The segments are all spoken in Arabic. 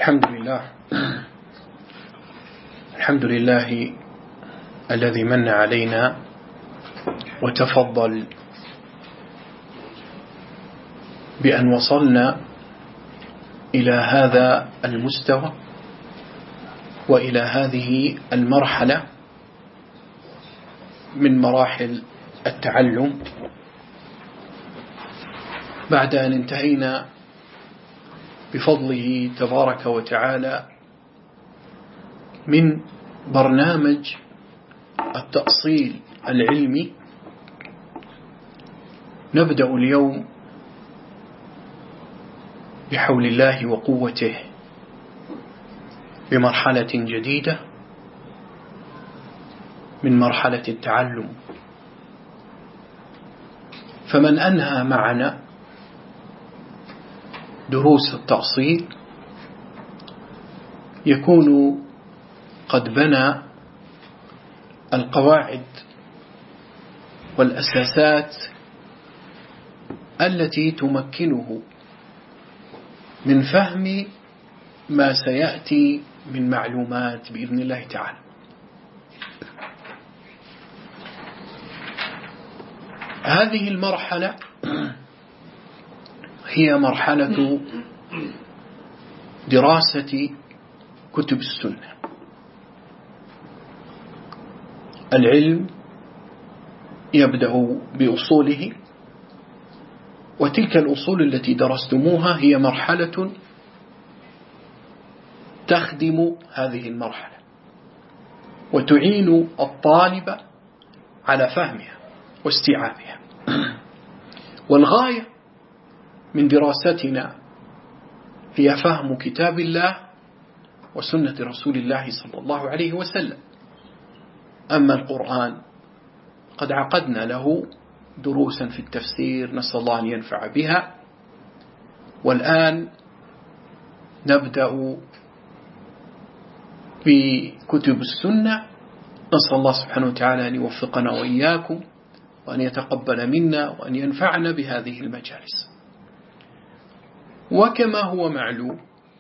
الحمد لله الذي من علينا وتفضل بأن وصلنا إلى هذا المستوى وإلى هذه المرحلة من مراحل التعلم بعد أن انتهينا بفضله تبارك وتعالى من برنامج التأصيل العلمي. نبدأ اليوم بحول الله وقوته بمرحلة جديدة من مرحلة التعلم. فمن أنهى معنا دروس التأصيل يكون قد بنى القواعد والأساسات التي تمكنه من فهم ما سيأتي من معلومات بإذن الله تعالى. هذه المرحلة هي مرحلة دراسة كتب السنة. العلم يبدأ بأصوله، وتلك الأصول التي درستموها هي مرحلة تخدم هذه المرحلة وتعين الطالب على فهمها واستيعابها. والغاية من دراستنا هي فهم كتاب الله وسنة رسول الله صلى الله عليه وسلم. أما القرآن قد عقدنا له دروسا في التفسير، نسأل الله أن ينفع بها. والآن نبدأ بكتب السنة. نسأل الله سبحانه وتعالى أن يوفقنا وإياكم وأن يتقبل منا وأن ينفعنا بهذه المجالس. وكما هو معلوم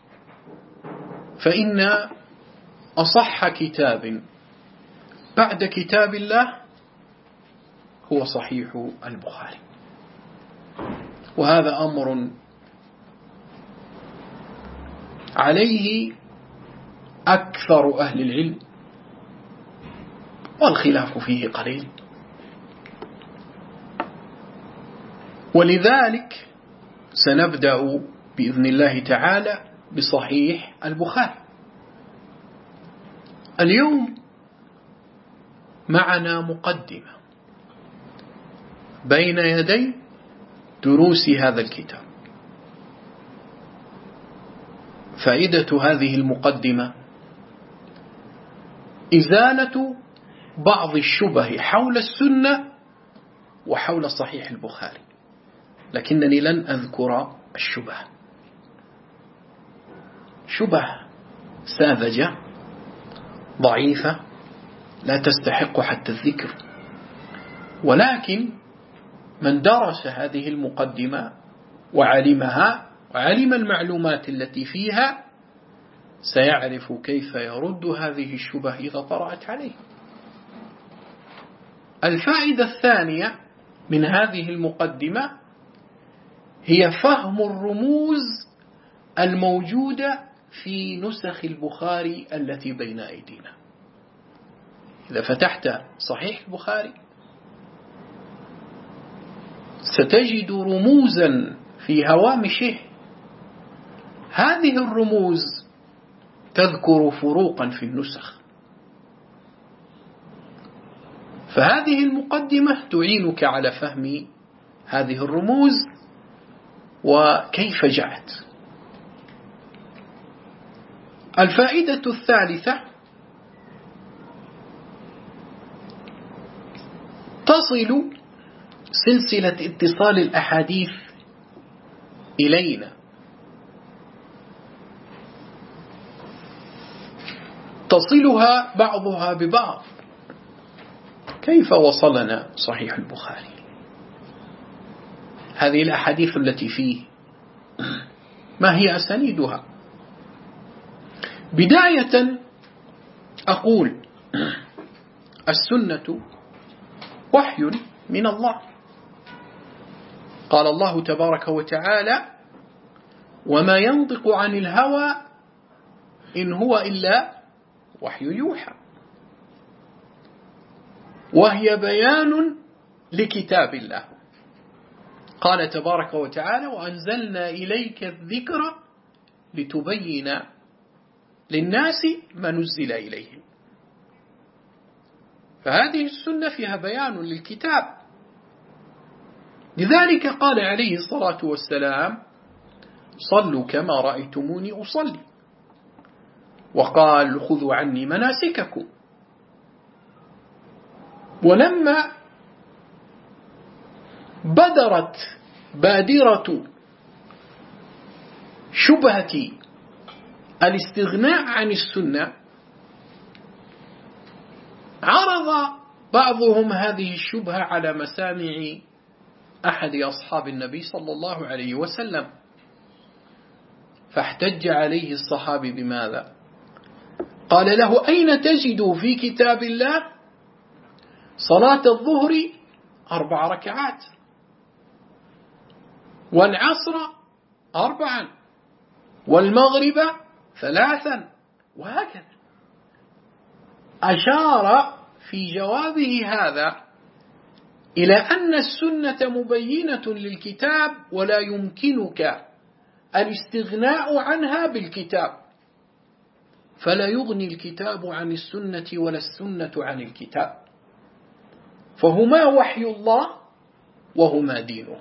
فإن أصح كتاب بعد كتاب الله هو صحيح البخاري، وهذا أمر عليه أكثر أهل العلم والخلاف فيه قليل. ولذلك سنبدأ بإذن الله تعالى بصحيح البخاري. اليوم معنا مقدمة بين يدي دروس هذا الكتاب. فائدة هذه المقدمة إزالة بعض الشبه حول السنة وحول صحيح البخاري، لكنني لن أذكر الشبه. شبه ساذجة ضعيفة لا تستحق حتى الذكر، ولكن من درس هذه المقدمة وعلمها وعلم المعلومات التي فيها سيعرف كيف يرد هذه الشبه إذا طرأت عليه. الفائدة الثانية من هذه المقدمة هي فهم الرموز الموجودة في نسخ البخاري التي بين أيدينا. إذا فتحت صحيح البخاري ستجد رموزا في هوامشه. هذه الرموز تذكر فروقا في النسخ. فهذه المقدمة تعينك على فهم هذه الرموز وكيف جاءت. الفائدة الثالثة تصل سلسلة اتصال الأحاديث إلينا. تصلها بعضها ببعض. كيف وصلنا صحيح البخاري؟ هذه الأحاديث التي فيه ما هي أسانيدها؟ بداية أقول السنة وحي من الله. قال الله تبارك وتعالى: وما ينطق عن الهوى إن هو إلا وحي يوحى، وهي بيان لكتاب الله. قال تبارك وتعالى: وأنزلنا إليك الذكر لتبين للناس ما نزل إليهم. فهذه السنة فيها بيان للكتاب. لذلك قال عليه الصلاة والسلام: صلوا كما رأيتموني أصلي، وقال: خذوا عني مناسككم. ولما بدرت بادرة شبهة الاستغناء عن السنة، عرض بعضهم هذه الشبهة على مسامع أحد أصحاب النبي صلى الله عليه وسلم، فاحتج عليه الصحابي بماذا؟ قال له: أين تجد في كتاب الله صلاة الظهر 4 ركعات، والعصر 4، والمغرب 3، وهكذا. أشار في جوابه هذا إلى أن السنة مبينة للكتاب، ولا يمكنك الاستغناء عنها بالكتاب، فلا يغني الكتاب عن السنة ولا السنة عن الكتاب، فهما وحي الله وهما دينه.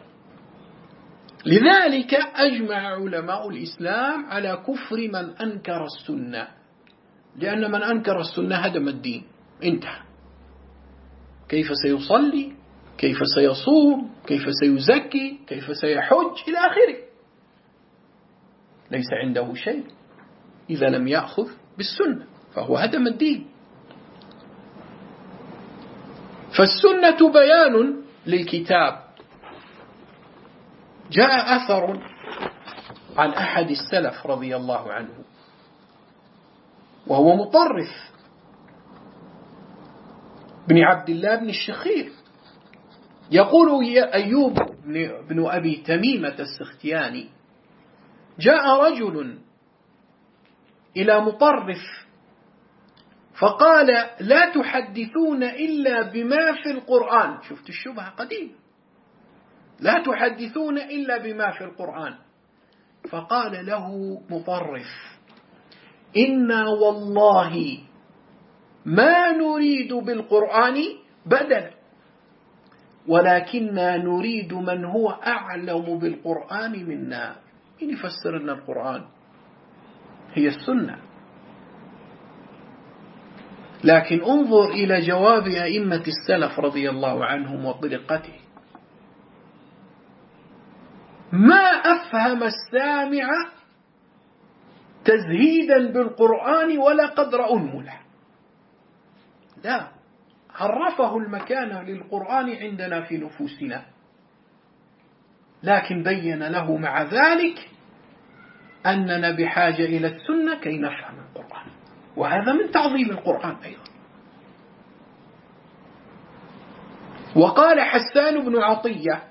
لذلك أجمع علماء الإسلام على كفر من أنكر السنة، لأن من أنكر السنة هدم الدين، انتهى. كيف سيصلي؟ كيف سيصوم؟ كيف سيزكي؟ كيف سيحج؟ إلى آخره. ليس عنده شيء إذا لم يأخذ بالسنة، فهو هدم الدين. فالسنة بيان للكتاب. جاء أثر عن أحد السلف رضي الله عنه، وهو مطرف بن عبد الله بن الشخير، يقول: يا أيوب بن أبي تميمة السختياني: جاء رجل إلى مطرف فقال: لا تحدثون إلا بما في القرآن. شفت الشبهة قديم، لا تحدثون إلا بما في القرآن. فقال له مطرف: إنا والله ما نريد بالقرآن بدلا، ولكننا نريد من هو أعلم بالقرآن منا. من يفسر لنا القرآن؟ هي السنة. لكن انظر إلى جواب أئمة السلف رضي الله عنهم وطريقته، ما أفهم السامع تزهيدا بالقرآن ولا قدر أنمله، لا، عرفه المكان للقرآن عندنا في نفوسنا، لكن بين له مع ذلك أننا بحاجة إلى السنة كي نفهم القرآن، وهذا من تعظيم القرآن أيضا. وقال حسان بن عطية: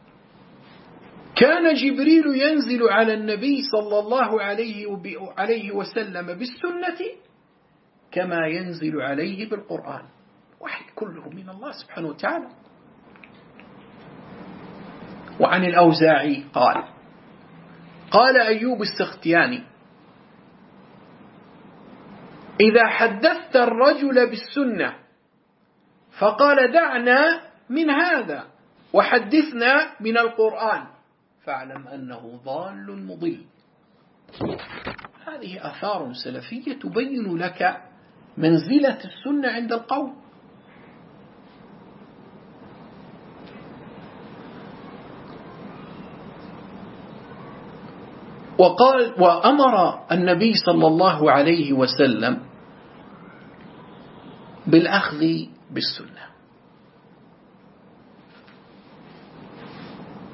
كان جبريل ينزل على النبي صلى الله عليه وسلم بالسنة كما ينزل عليه بالقرآن، وحي كله من الله سبحانه وتعالى. وعن الأوزاعي قال أيوب السختياني: إذا حدثت الرجل بالسنة فقال دعنا من هذا وحدثنا من القرآن، فاعلم أنه ضال مضل. هذه آثار سلفية تبين لك منزلة السنة عند القوم. وأمر النبي صلى الله عليه وسلم بالأخذ بالسنة.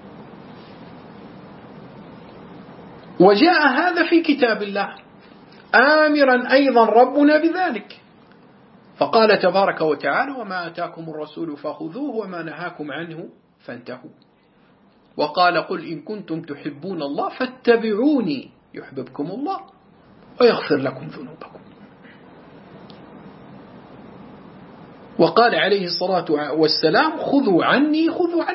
وجاء هذا في كتاب الله. آمرا أيضا ربنا بذلك، فقال تبارك وتعالى: وما آتاكم الرسول فخذوه وما نهاكم عنه فانتهوا. وقال: قل إن كنتم تحبون الله فاتبعوني يحببكم الله ويغفر لكم ذنوبكم. وقال عليه الصلاة والسلام: خذوا عني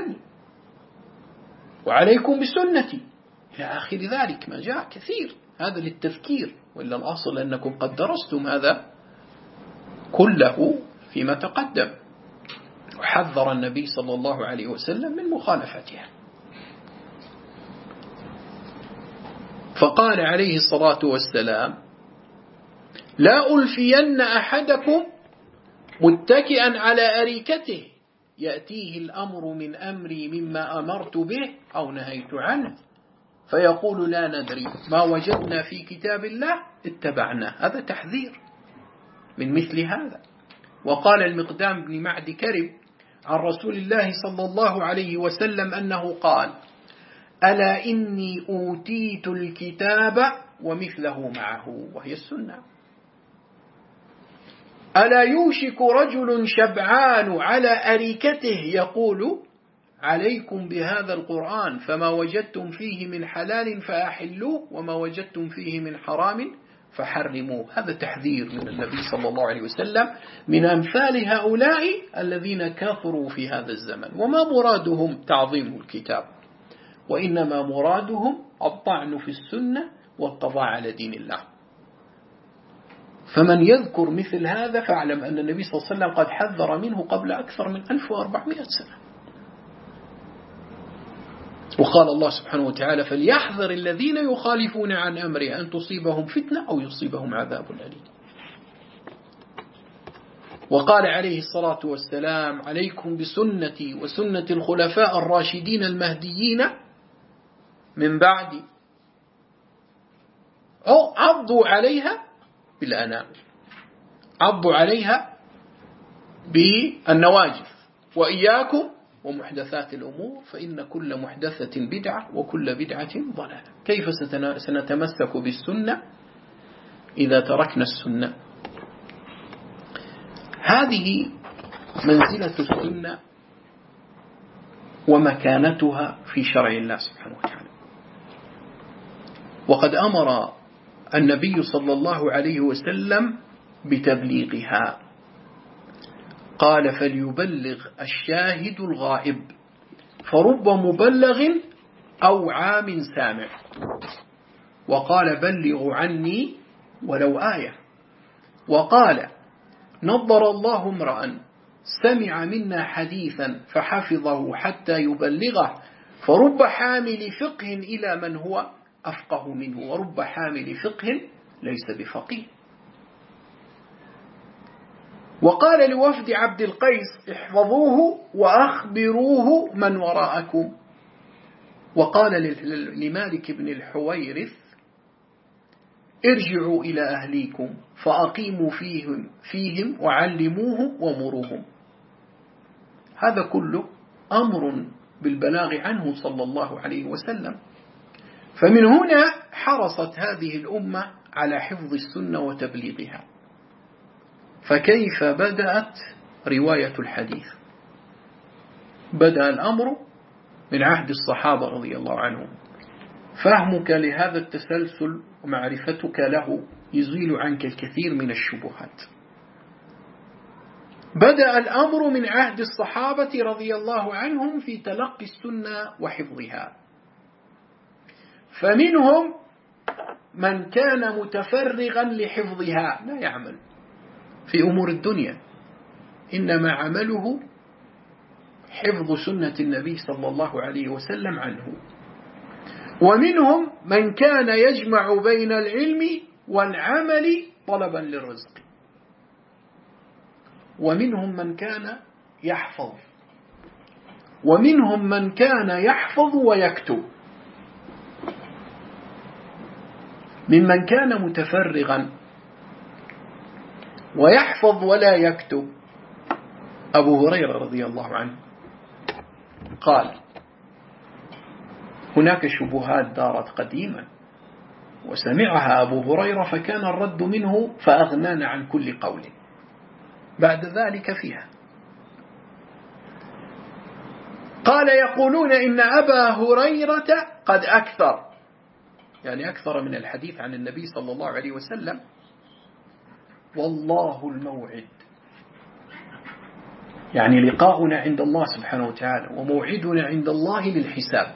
وعليكم بسنتي، إلى آخر ذلك ما جاء كثير، هذا للتذكير، وإلا الأصل أنكم قد درستم هذا كله فيما تقدم. وحذر النبي صلى الله عليه وسلم من مخالفتها. فقال عليه الصلاة والسلام: لا ألفين أحدكم متكئا على أريكته يأتيه الأمر من أمري مما أمرت به أو نهيت عنه فيقول لا ندري ما وجدنا في كتاب الله اتبعنا. هذا تحذير من مثل هذا. وقال المقدام بن معد كرب عن رسول الله صلى الله عليه وسلم أنه قال: ألا إني أوتيت الكتاب ومثله معه، وهي السنة. ألا يوشك رجل شبعان على أريكته يقول: عليكم بهذا القرآن فما وجدتم فيه من حلال فأحلوه وما وجدتم فيه من حرام فحرموه. هذا تحذير من النبي صلى الله عليه وسلم من أمثال هؤلاء الذين كفروا في هذا الزمن، وما مرادهم تعظيم الكتاب، وإنما مرادهم الطعن في السنة والقضاء على دين الله. فمن يذكر مثل هذا فاعلم أن النبي صلى الله عليه وسلم قد حذر منه قبل أكثر من 1400 سنة. وقال الله سبحانه وتعالى: فليحذر الذين يخالفون عن أمره أن تصيبهم فتنة أو يصيبهم عذاب أليم. وقال عليه الصلاة والسلام: عليكم بسنتي وسنة الخلفاء الراشدين المهديين من بعدي، عضوا عليها بالأنامل، عضوا عليها بالنواجذ، وإياكم ومحدثات الأمور فإن كل محدثة بدعة وكل بدعة ضلالة. كيف سنتمسك بالسنة إذا تركنا السنة؟ هذه منزلة السنة ومكانتها في شرع الله سبحانه وتعالى. وقد أمر النبي صلى الله عليه وسلم بتبليغها، قال: فليبلغ الشاهد الغائب، فرب مبلغ أو عام سامع. وقال: بلغوا عني ولو آية. وقال: نضر الله امرأ سمع منا حديثا فحفظه حتى يبلغه، فرب حامل فقه إلى من هو أفقه منه، ورب حامل فقه ليس بفقيه. وقال لوفد عبد القيس: احفظوه وأخبروه من وراءكم. وقال لمالك بن الحويرث: ارجعوا إلى أهليكم فأقيموا فيهم وعلموه ومروهم. هذا كله أمر بالبلاغ عنه صلى الله عليه وسلم. فمن هنا حرصت هذه الأمة على حفظ السنة وتبليغها. فكيف بدأت رواية الحديث؟ بدأ الأمر من عهد الصحابة رضي الله عنهم. فهمك لهذا التسلسل ومعرفتك له يزيل عنك الكثير من الشبهات. بدأ الأمر من عهد الصحابة رضي الله عنهم في تلقي السنة وحفظها. فمنهم من كان متفرغا لحفظها لا يعمل في أمور الدنيا، إنما عمله حفظ سنة النبي صلى الله عليه وسلم عنه. ومنهم من كان يجمع بين العلم والعمل طلبا للرزق. ومنهم من كان يحفظ، ومنهم من كان يحفظ ويكتب. ممن كان متفرغا ويحفظ ولا يكتب أبو هريرة رضي الله عنه قال: هناك شبهات دارت قديما وسمعها أبو هريرة فكان الرد منه فأغنانا عن كل قول بعد ذلك فيها. قال يقولون إن أبا هريرة قد أكثر، يعني أكثر من الحديث عن النبي صلى الله عليه وسلم. والله الموعد، يعني لقاؤنا عند الله سبحانه وتعالى وموعدنا عند الله للحساب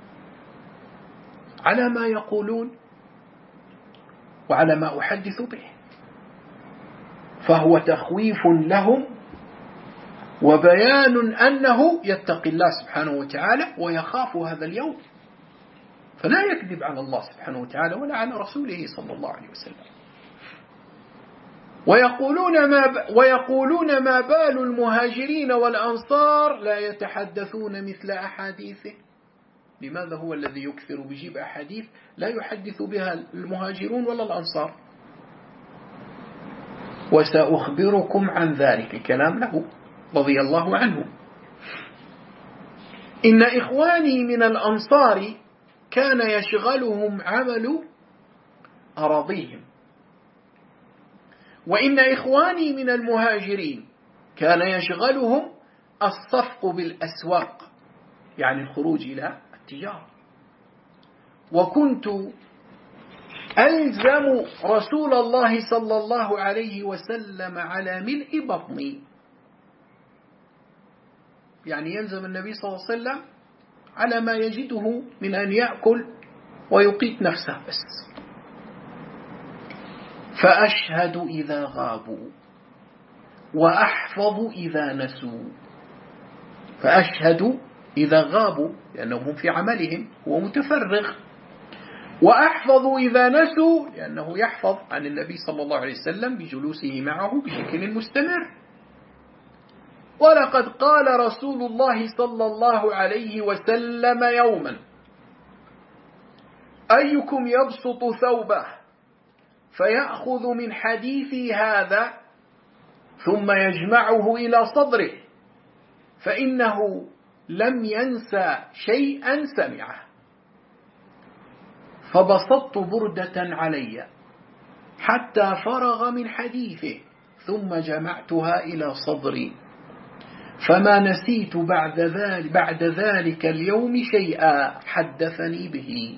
على ما يقولون وعلى ما أحدث به، فهو تخويف لهم وبيان أنه يتقي الله سبحانه وتعالى ويخاف هذا اليوم، فلا يكذب على الله سبحانه وتعالى ولا على رسوله صلى الله عليه وسلم. ويقولون ما بال المهاجرين والأنصار لا يتحدثون مثل أحاديثه. لماذا هو الذي يكثر بجيب أحاديث لا يحدث بها المهاجرون ولا الأنصار؟ وسأخبركم عن ذلك، كلام له رضي الله عنه. إن إخواني من الأنصار كان يشغلهم عمل أراضيهم، وإن إخواني من المهاجرين كان يشغلهم الصفق بالأسواق، يعني الخروج إلى التجارة. وكنت ألزم رسول الله صلى الله عليه وسلم على ملء بطني، يعني يلزم النبي صلى الله عليه وسلم على ما يجده من أن يأكل ويقيت نفسه بس. فأشهد إذا غابوا وأحفظ إذا نسوا. فأشهد إذا غابوا لأنهم في عملهم هو متفرغ، وأحفظ إذا نسوا لأنه يحفظ عن النبي صلى الله عليه وسلم بجلوسه معه بشكل مستمر. ولقد قال رسول الله صلى الله عليه وسلم يوما: أيكم يبسط ثوبه فيأخذ من حديثي هذا ثم يجمعه إلى صدره فإنه لم ينسى شيئا سمعه. فبسطت بردة علي حتى فرغ من حديثه ثم جمعتها إلى صدري، فما نسيت بعد ذلك اليوم شيئا حدثني به،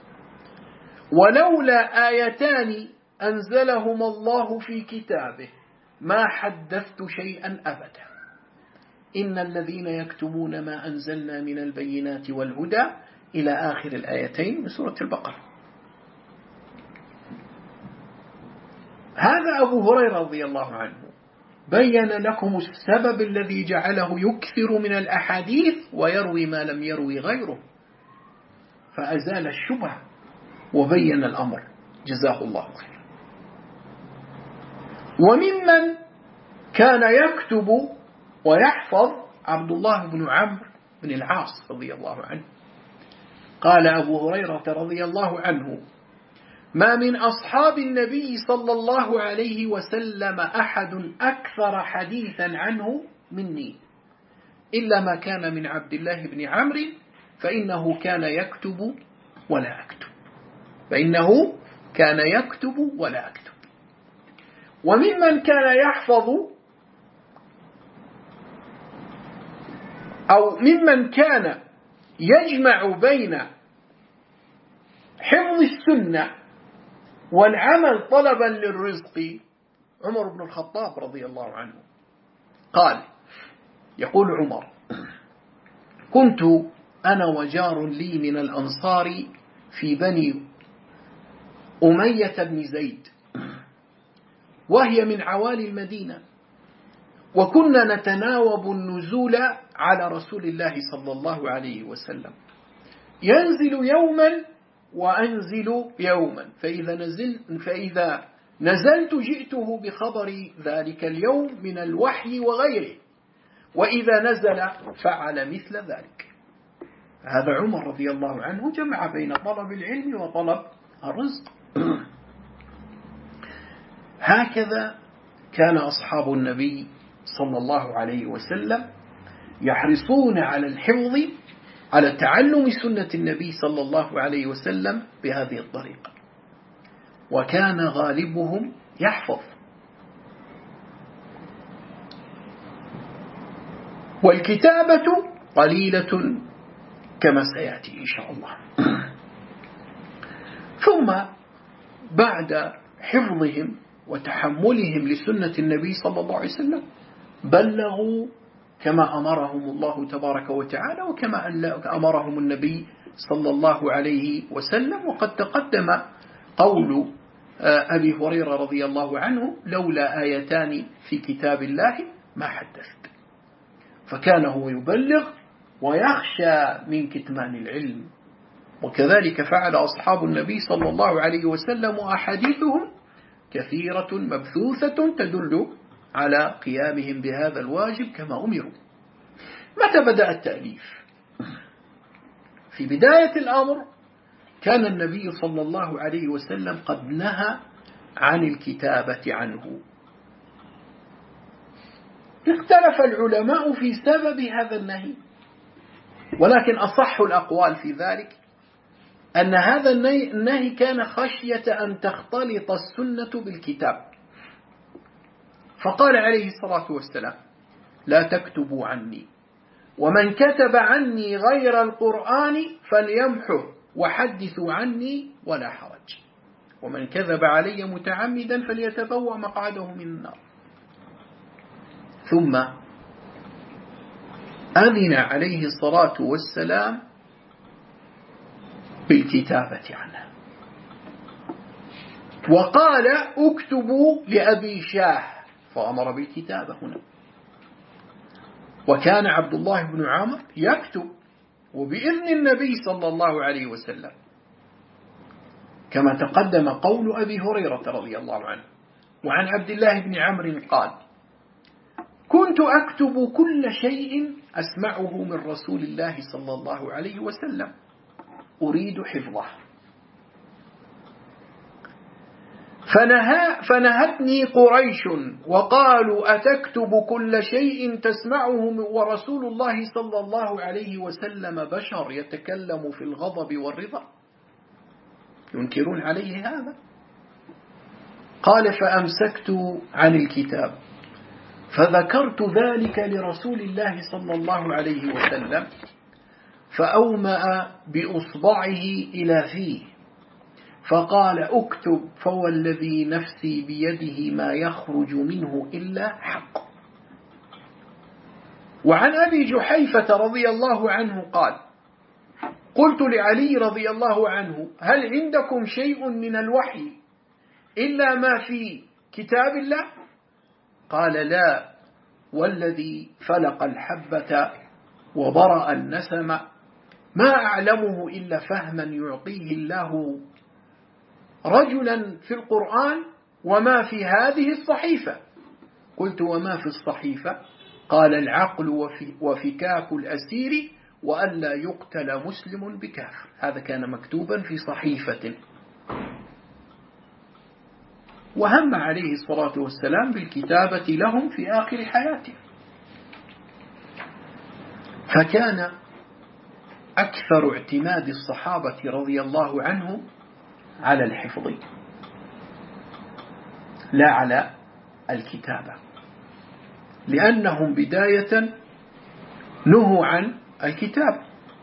ولولا آيتان أنزلهما الله في كتابه ما حدثت شيئا أبدا. إن الذين يكتمون ما أنزلنا من البينات والهدى إلى آخر الآيتين من سورة البقرة. هذا أبو هريرة رضي الله عنه بين لكم السبب الذي جعله يكثر من الأحاديث ويروي ما لم يروي غيره، فأزال الشبهة وبين الأمر، جزاه الله خيرا. وممن كان يكتب ويحفظ عبد الله بن عمرو بن العاص رضي الله عنه. قال أبو هريرة رضي الله عنه: ما من أصحاب النبي صلى الله عليه وسلم أحد أكثر حديثا عنه مني إلا ما كان من عبد الله بن عمرو فإنه كان يكتب ولا أكتب. وممن كان يحفظ أو ممن كان يجمع بين حفظ السنة والعمل طلبا للرزق عمر بن الخطاب رضي الله عنه. قال: يقول عمر: كنت أنا وجار لي من الأنصار في بني أمية بن زيد، وهي من عوالي المدينة، وكنا نتناوب النزول على رسول الله صلى الله عليه وسلم، ينزل يوما وأنزل يوما، فإذا نزلت جئته بخبر ذلك اليوم من الوحي وغيره، وإذا نزل فعل مثل ذلك. هذا عمر رضي الله عنه جمع بين طلب العلم وطلب الرزق. هكذا كان أصحاب النبي صلى الله عليه وسلم يحرصون على الحفظ على تعلم سنة النبي صلى الله عليه وسلم بهذه الطريقة. وكان غالبهم يحفظ. والكتابة قليلة كما سيأتي إن شاء الله. ثم بعد حفظهم وتحملهم لسنة النبي صلى الله عليه وسلم بلغوا كما أمرهم الله تبارك وتعالى وكما أمرهم النبي صلى الله عليه وسلم. وقد تقدم قول أبي هريرة رضي الله عنه: لولا آيتان في كتاب الله ما حدثت. فكان هو يبلغ ويخشى من كتمان العلم. وكذلك فعل أصحاب النبي صلى الله عليه وسلم، وأحاديثهم كثيرة مبثوثة تدل على قيامهم بهذا الواجب كما أمروا. متى بدأ التأليف؟ في بداية الأمر كان النبي صلى الله عليه وسلم قد نهى عن الكتابة عنه. اختلف العلماء في سبب هذا النهي، ولكن أصح الأقوال في ذلك أن هذا النهي كان خشية أن تختلط السنة بالكتاب. فقال عليه الصلاة والسلام: لا تكتبوا عني، ومن كتب عني غير القرآن فليمحه وحدثوا عني ولا حرج، ومن كذب علي متعمدا فليتبوأ مقعده من النار. ثم أذن عليه الصلاة والسلام بالكتابة عنه، وقال: اكتبوا لأبي شاه، فأمر بالكتابة هنا. وكان عبد الله بن عمرو يكتب وبإذن النبي صلى الله عليه وسلم، كما تقدم قول أبي هريرة رضي الله عنه. وعن عبد الله بن عمرو قال: كنت أكتب كل شيء أسمعه من رسول الله صلى الله عليه وسلم أريد حفظه، فنهتني قريش وقالوا: أتكتب كل شيء تسمعه ورسول الله صلى الله عليه وسلم بشر يتكلم في الغضب والرضا؟ ينكرون عليه هذا. قال: فأمسكت عن الكتاب فذكرت ذلك لرسول الله صلى الله عليه وسلم، فأومأ بأصبعه إلى فيه فقال: اكتب، فوالذي نفسي بيده ما يخرج منه إلا حق. وعن أبي جحيفة رضي الله عنه قال: قلت لعلي رضي الله عنه: هل عندكم شيء من الوحي إلا ما في كتاب الله؟ قال: لا، والذي فلق الحبة وبرأ النسم ما أعلمه إلا فهما يعطيه الله رجلا في القرآن وما في هذه الصحيفة. قلت: وما في الصحيفة؟ قال: العقل وفكاك الأسير وألا يقتل مسلم بكافر. هذا كان مكتوبا في صحيفة. وهم عليه الصلاة والسلام بالكتابة لهم في آخر حياته. فكان أكثر اعتماد الصحابة رضي الله عنهم على الحفظ لا على الكتابة، لأنهم بداية نهوا عن الكتاب،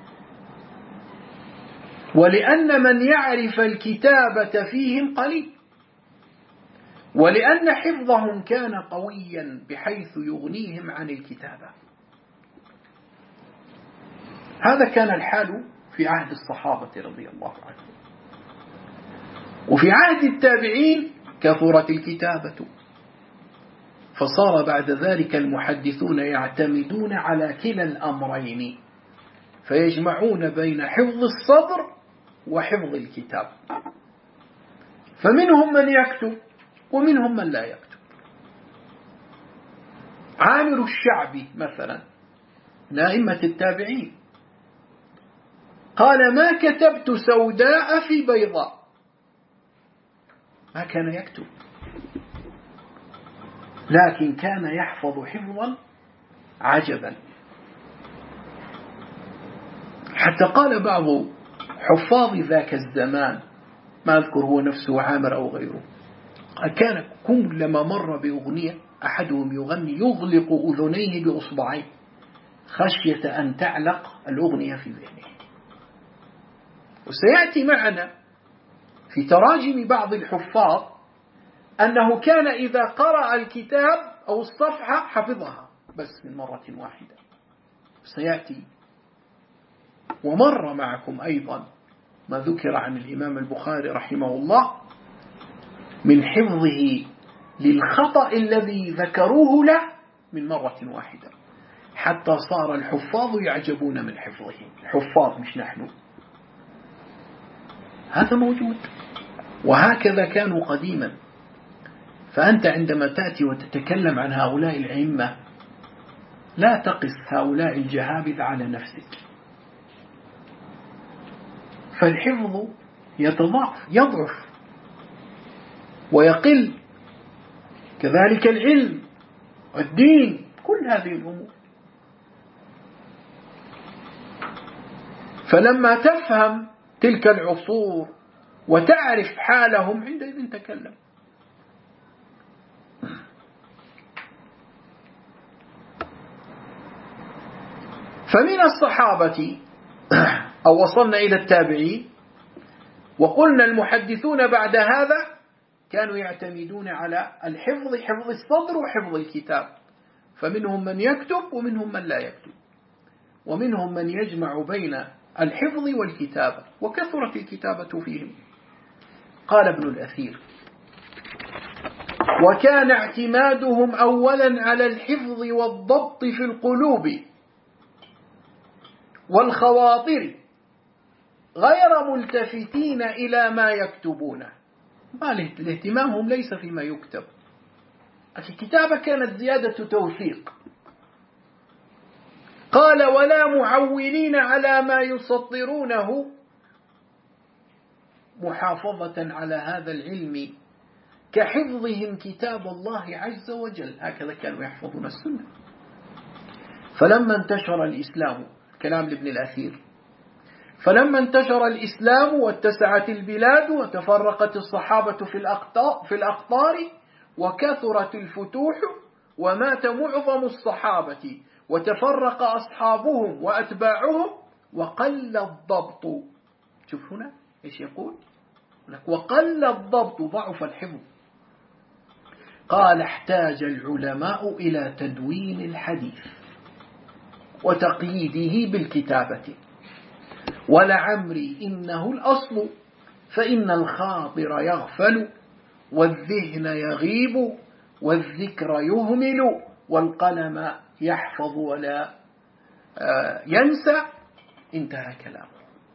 ولأن من يعرف الكتابة فيهم قليل، ولأن حفظهم كان قويا بحيث يغنيهم عن الكتابة. هذا كان الحال في عهد الصحابة رضي الله عنهم. وفي عهد التابعين كثرت الكتابة، فصار بعد ذلك المحدثون يعتمدون على كلا الأمرين، فيجمعون بين حفظ الصدر وحفظ الكتاب. فمنهم من يكتب ومنهم من لا يكتب. عامر الشعبي مثلا من أئمة التابعين قال: ما كتبت سوداء في بيضاء. ما كان يكتب، لكن كان يحفظ حفظا عجبا، حتى قال بعض حفاظ ذاك الزمان ما أذكر هو نفسه عامر أو غيره، كان كلما مر بأغنية أحدهم يغني يغلق أذنيه بأصبعيه خشية أن تعلق الأغنية في ذهنه. وسيأتي معنا في تراجم بعض الحفاظ أنه كان إذا قرأ الكتاب أو الصفحة حفظها بس من مرة واحدة. سيأتي. ومر معكم أيضا ما ذكر عن الإمام البخاري رحمه الله من حفظه للخطأ الذي ذكروه له من مرة واحدة، حتى صار الحفاظ يعجبون من حفظه. الحفاظ مش نحن. هذا موجود، وهكذا كانوا قديما. فأنت عندما تأتي وتتكلم عن هؤلاء الأئمة لا تقس هؤلاء الجهابذ على نفسك، فالحفظ يضعف ويقل، كذلك العلم والدين، كل هذه الأمور. فلما تفهم تلك العصور وتعرف حالهم عندئذ تكلم. فمن الصحابة أو وصلنا إلى التابعين، وقلنا المحدثون بعد هذا كانوا يعتمدون على الحفظ، حفظ الصدر وحفظ الكتاب. فمنهم من يكتب ومنهم من لا يكتب، ومنهم من يجمع بين الحفظ والكتابة، وكثرت الكتابة فيهم. قال ابن الأثير: وكان اعتمادهم أولا على الحفظ والضبط في القلوب والخواطر غير ملتفتين إلى ما يكتبونه. الاهتمامهم ليس فيما يكتب. الكتابة كانت زيادة توثيق. قال: ولا معولين على ما يسطرونه محافظة على هذا العلم كحفظهم كتاب الله عز وجل. هكذا كانوا يحفظون السنة. فلما انتشر الإسلام، كلام لابن الأثير، فلما انتشر الإسلام واتسعت البلاد وتفرقت الصحابة في الأقطار وكثرت الفتوح ومات معظم الصحابة وتفرق أصحابهم وأتباعهم وقل الضبط. شوف هنا إيش يقول؟ وقل الضبط، ضعف الحفظ. قال: احتاج العلماء إلى تدوين الحديث وتقييده بالكتابة، ولعمري إنه الأصل، فإن الخاطر يغفل والذهن يغيب والذكر يهمل والقلم يحفظ ولا ينسى. انتهى كلامه.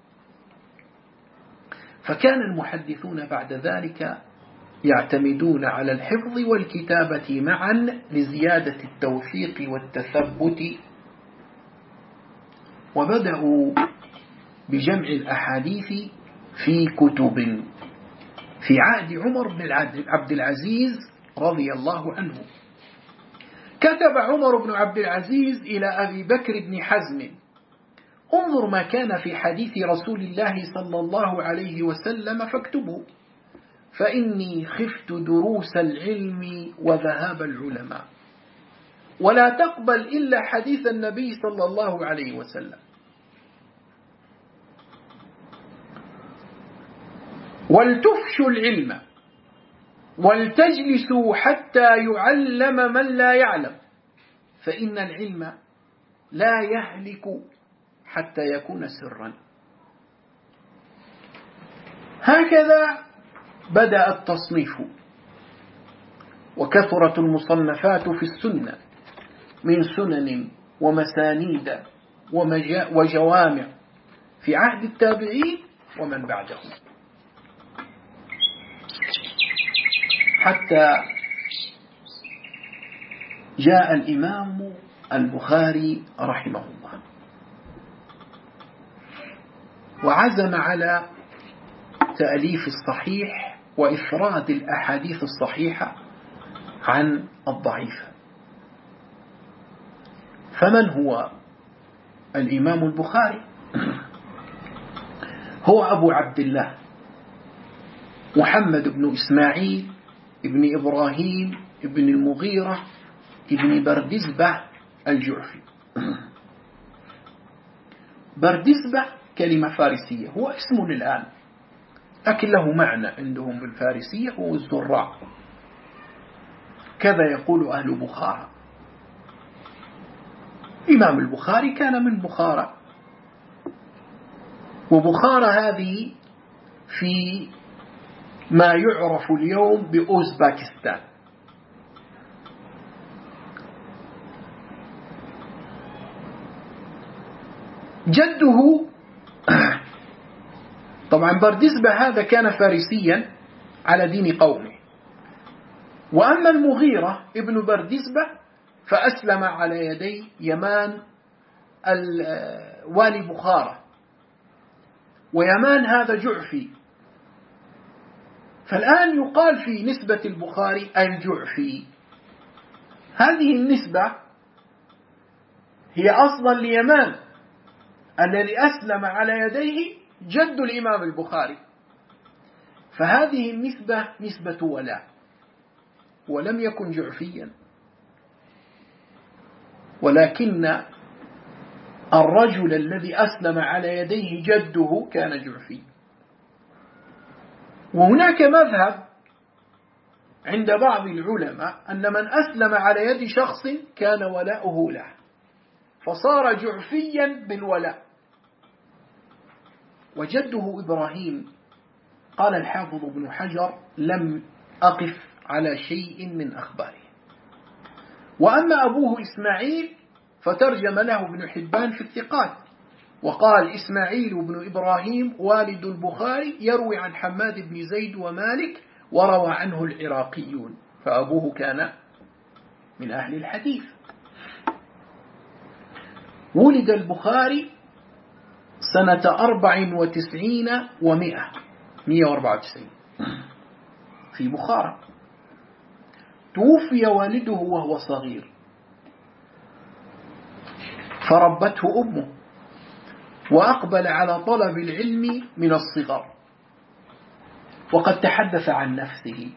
فكان المحدثون بعد ذلك يعتمدون على الحفظ والكتابة معا لزيادة التوثيق والتثبت، وبدأوا بجمع الأحاديث في كتب في عهد عمر بن عبد العزيز رضي الله عنه. كتب عمر بن عبد العزيز إلى أبي بكر بن حزم: انظر ما كان في حديث رسول الله صلى الله عليه وسلم فاكتبه، فإني خفت دروس العلم وذهاب العلماء، ولا تقبل إلا حديث النبي صلى الله عليه وسلم، ولتفشوا العلم ولتجلسوا حتى يعلم من لا يعلم، فإن العلم لا يهلك حتى يكون سرا. هكذا بدأ التصنيف، وكثرت المصنفات في السنة من سنن ومسانيد وجوامع في عهد التابعين ومن بعدهم، حتى جاء الإمام البخاري رحمه الله وعزم على تأليف الصحيح وإفراد الأحاديث الصحيحة عن الضعيفة. فمن هو الإمام البخاري؟ هو أبو عبد الله محمد بن إسماعيل ابن إبراهيم ابن المغيرة ابن بردزبة الجعفي. بردزبة كلمة فارسية، هو اسم الآن لكن له معنى عندهم بالفارسية، هو الزراع، كذا يقول أهل بخارى. إمام البخاري كان من بخارى، وبخارى هذه في ما يعرف اليوم بأوزباكستان. جده طبعا بردزبة هذا كان فارسيا على دين قومه، وأما المغيرة ابن بردزبة فأسلم على يدي يمان والي بخارى، ويمان هذا جعفي، فالآن يقال في نسبة البخاري الجعفي. هذه النسبة هي أصلا ليمان الذي أسلم على يديه جد الإمام البخاري، فهذه النسبة نسبة ولاء، ولم يكن جعفيا، ولكن الرجل الذي أسلم على يديه جده كان جعفي. وهناك مذهب عند بعض العلماء أن من أسلم على يد شخص كان ولاؤه له، فصار جعفيا بالولاء. وجده إبراهيم قال الحافظ ابن حجر لم أقف على شيء من أخباره. وأما أبوه إسماعيل فترجم له ابن حبان في الثقات وقال إسماعيل بن إبراهيم والد البخاري يروي عن حماد بن زيد ومالك وروى عنه العراقيون، فأبوه كان من أهل الحديث. ولد البخاري سنة 94 و100 194 في بخارى. توفي والده وهو صغير فربته أمه، وأقبل على طلب العلم من الصغر. وقد تحدث عن نفسه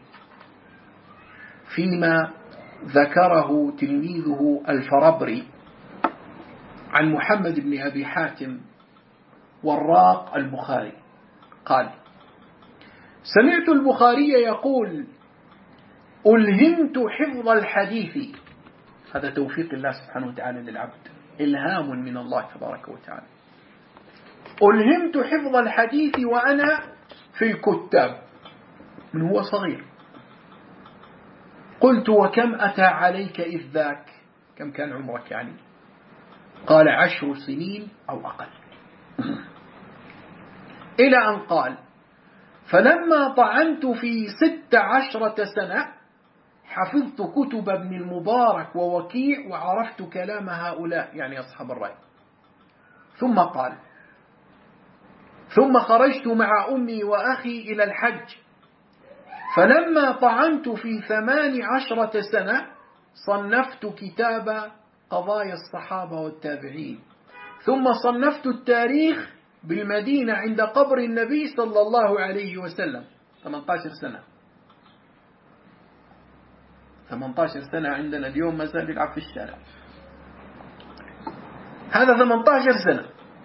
فيما ذكره تلميذه الفربري عن محمد بن أبي حاتم وراق البخاري قال: سمعت البخاري يقول: ألهمت حفظ الحديث. هذا توفيق الله سبحانه وتعالى للعبد، إلهام من الله تبارك وتعالى. ألهمت حفظ الحديث وأنا في الكتاب، من هو صغير. قلت: وكم أتى عليك إذ ذاك؟ كم كان عمرك يعني؟ قال: 10 سنين أو أقل. إلى أن قال: فلما طعنت في 16 سنة حفظت كتب ابن المبارك ووكيع وعرفت كلام هؤلاء، يعني أصحاب الرأي. ثم قال: ثم خرجت مع أمي وأخي إلى الحج، فلما طعنت في 18 سنة صنفت كتاب قضايا الصحابة والتابعين، ثم صنفت التاريخ بالمدينة عند قبر النبي صلى الله عليه وسلم. 18 سنة 18 سنة عندنا اليوم ما زال يلعب في الشارع. هذا 18 سنة.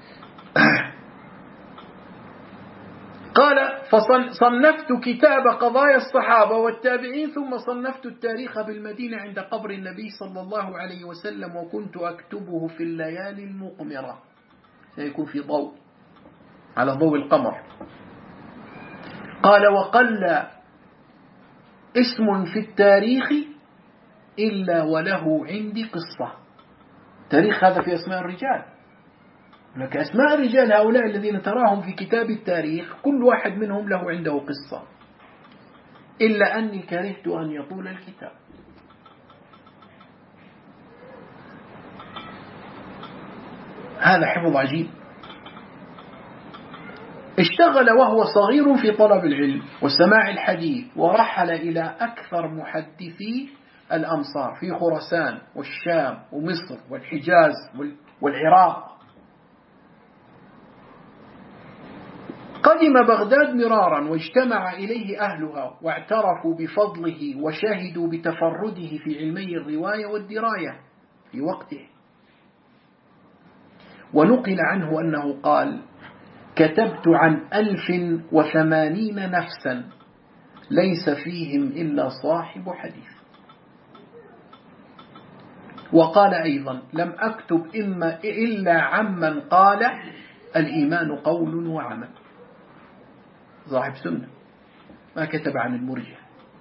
قال: فصنفت كتاب قضايا الصحابة والتابعين ثم صنفت التاريخ بالمدينة عند قبر النبي صلى الله عليه وسلم، وكنت أكتبه في الليالي المقمرة، سيكون في ضوء على ضوء القمر. قال: وقل اسم في التاريخ إلا وله عندي قصة. تاريخ هذا في أسماء الرجال، لك أسماء الرجال هؤلاء الذين تراهم في كتاب التاريخ كل واحد منهم له عنده قصة، إلا أني كرهت أن يطول الكتاب. هذا حفظ عجيب. اشتغل وهو صغير في طلب العلم وسماع الحديث، ورحل إلى أكثر محدثي الأمصار في خراسان والشام ومصر والحجاز والعراق. قدم بغداد مرارا واجتمع إليه أهلها واعترفوا بفضله وشهدوا بتفرده في علمي الرواية والدراية في وقته. ونقل عنه أنه قال: كتبت عن 1080 نفسا ليس فيهم إلا صاحب حديث. وقال أيضا: لم أكتب إلا عمن قال الإيمان قول وعمل. صاحب سنة، ما كتب عن المرجع.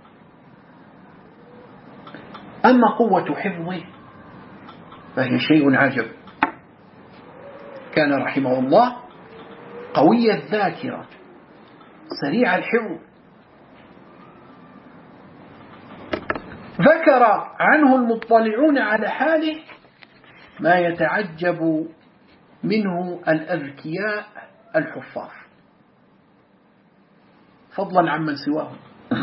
أما قوة حفظه فهي شيء عجب. كان رحمه الله قوي الذاكرة سريع الحفظ. ذكر عنه المطلعون على حاله ما يتعجب منه الأذكياء الحفاظ، فضلا عمن سواهم.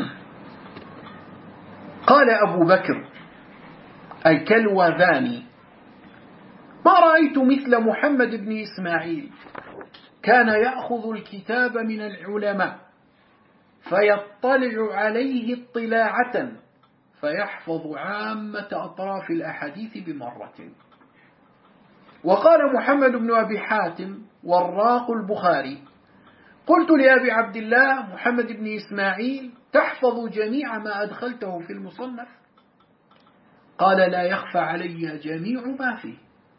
قال أبو بكر الكلوذاني: ما رأيت مثل محمد بن إسماعيل، كان يأخذ الكتاب من العلماء فيطلع عليه اطلاعة فيحفظ عامة أطراف الأحاديث بمرة. وقال محمد بن أبي حاتم وراق البخاري: قلت لأبي عبد الله محمد بن إسماعيل: تحفظ جميع ما أدخلته في المصنف؟ قال: لا يخفى علي جميع ما فيه.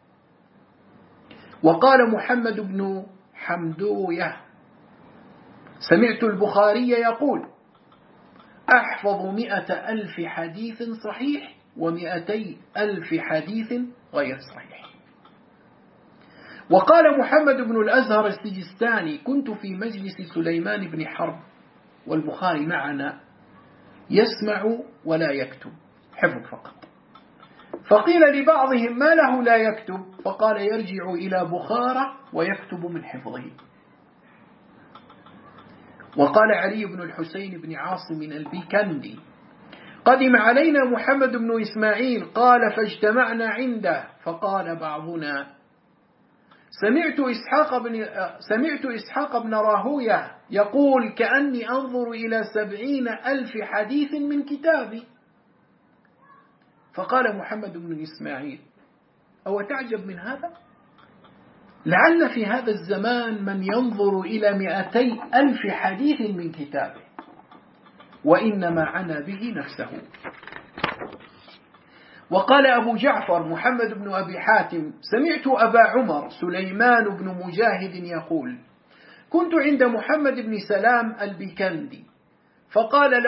وقال محمد بن حمدوية: سمعت البخاري يقول: أحفظ 100,000 حديث صحيح و200,000 حديث غير صحيح. وقال محمد بن الأزهر السجستاني: كنت في مجلس سليمان بن حرب والبخاري معنا يسمع ولا يكتب، حفظ فقط. فقيل لبعضهم: ما له لا يكتب؟ فقال: يرجع إلى بخارى ويكتب من حفظه. وقال علي بن الحسين بن عاصم البيكندي: قدم علينا محمد بن إسماعيل، قال: فاجتمعنا عنده فقال بعضنا: سمعت إسحاق بن راهوية يقول: كأني أنظر إلى 70,000 حديث من كتابي. فقال محمد بن إسماعيل: أو تعجب من هذا؟ لعل في هذا الزمان من ينظر إلى 200,000 حديث من كتابه، وإنما عنى به نفسه. وقال أبو جعفر محمد بن أبي حاتم: سمعت أبا عمر سليمان بن مجاهد يقول: كنت عند محمد بن سلام البيكندي فقال: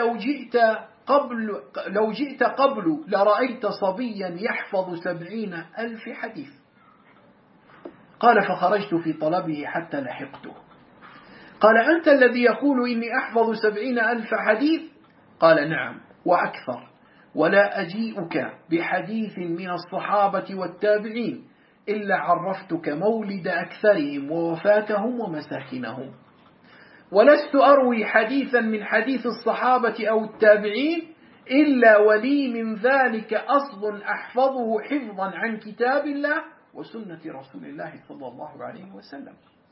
لو جئت قبل لرأيت صبيا يحفظ 70,000 حديث. قال: فخرجت في طلبه حتى لحقته. قال: أنت الذي يقول إني أحفظ 70,000 حديث؟ قال: نعم وأكثر، ولا أجيئك بحديث من الصحابة والتابعين إلا عرفتك مولد أكثرهم ووفاتهم ومساكنهم، ولست أروي حديثا من حديث الصحابة أو التابعين إلا ولي من ذلك أصل أحفظه حفظا عن كتاب الله وسنة رسول الله صلى الله عليه وسلم.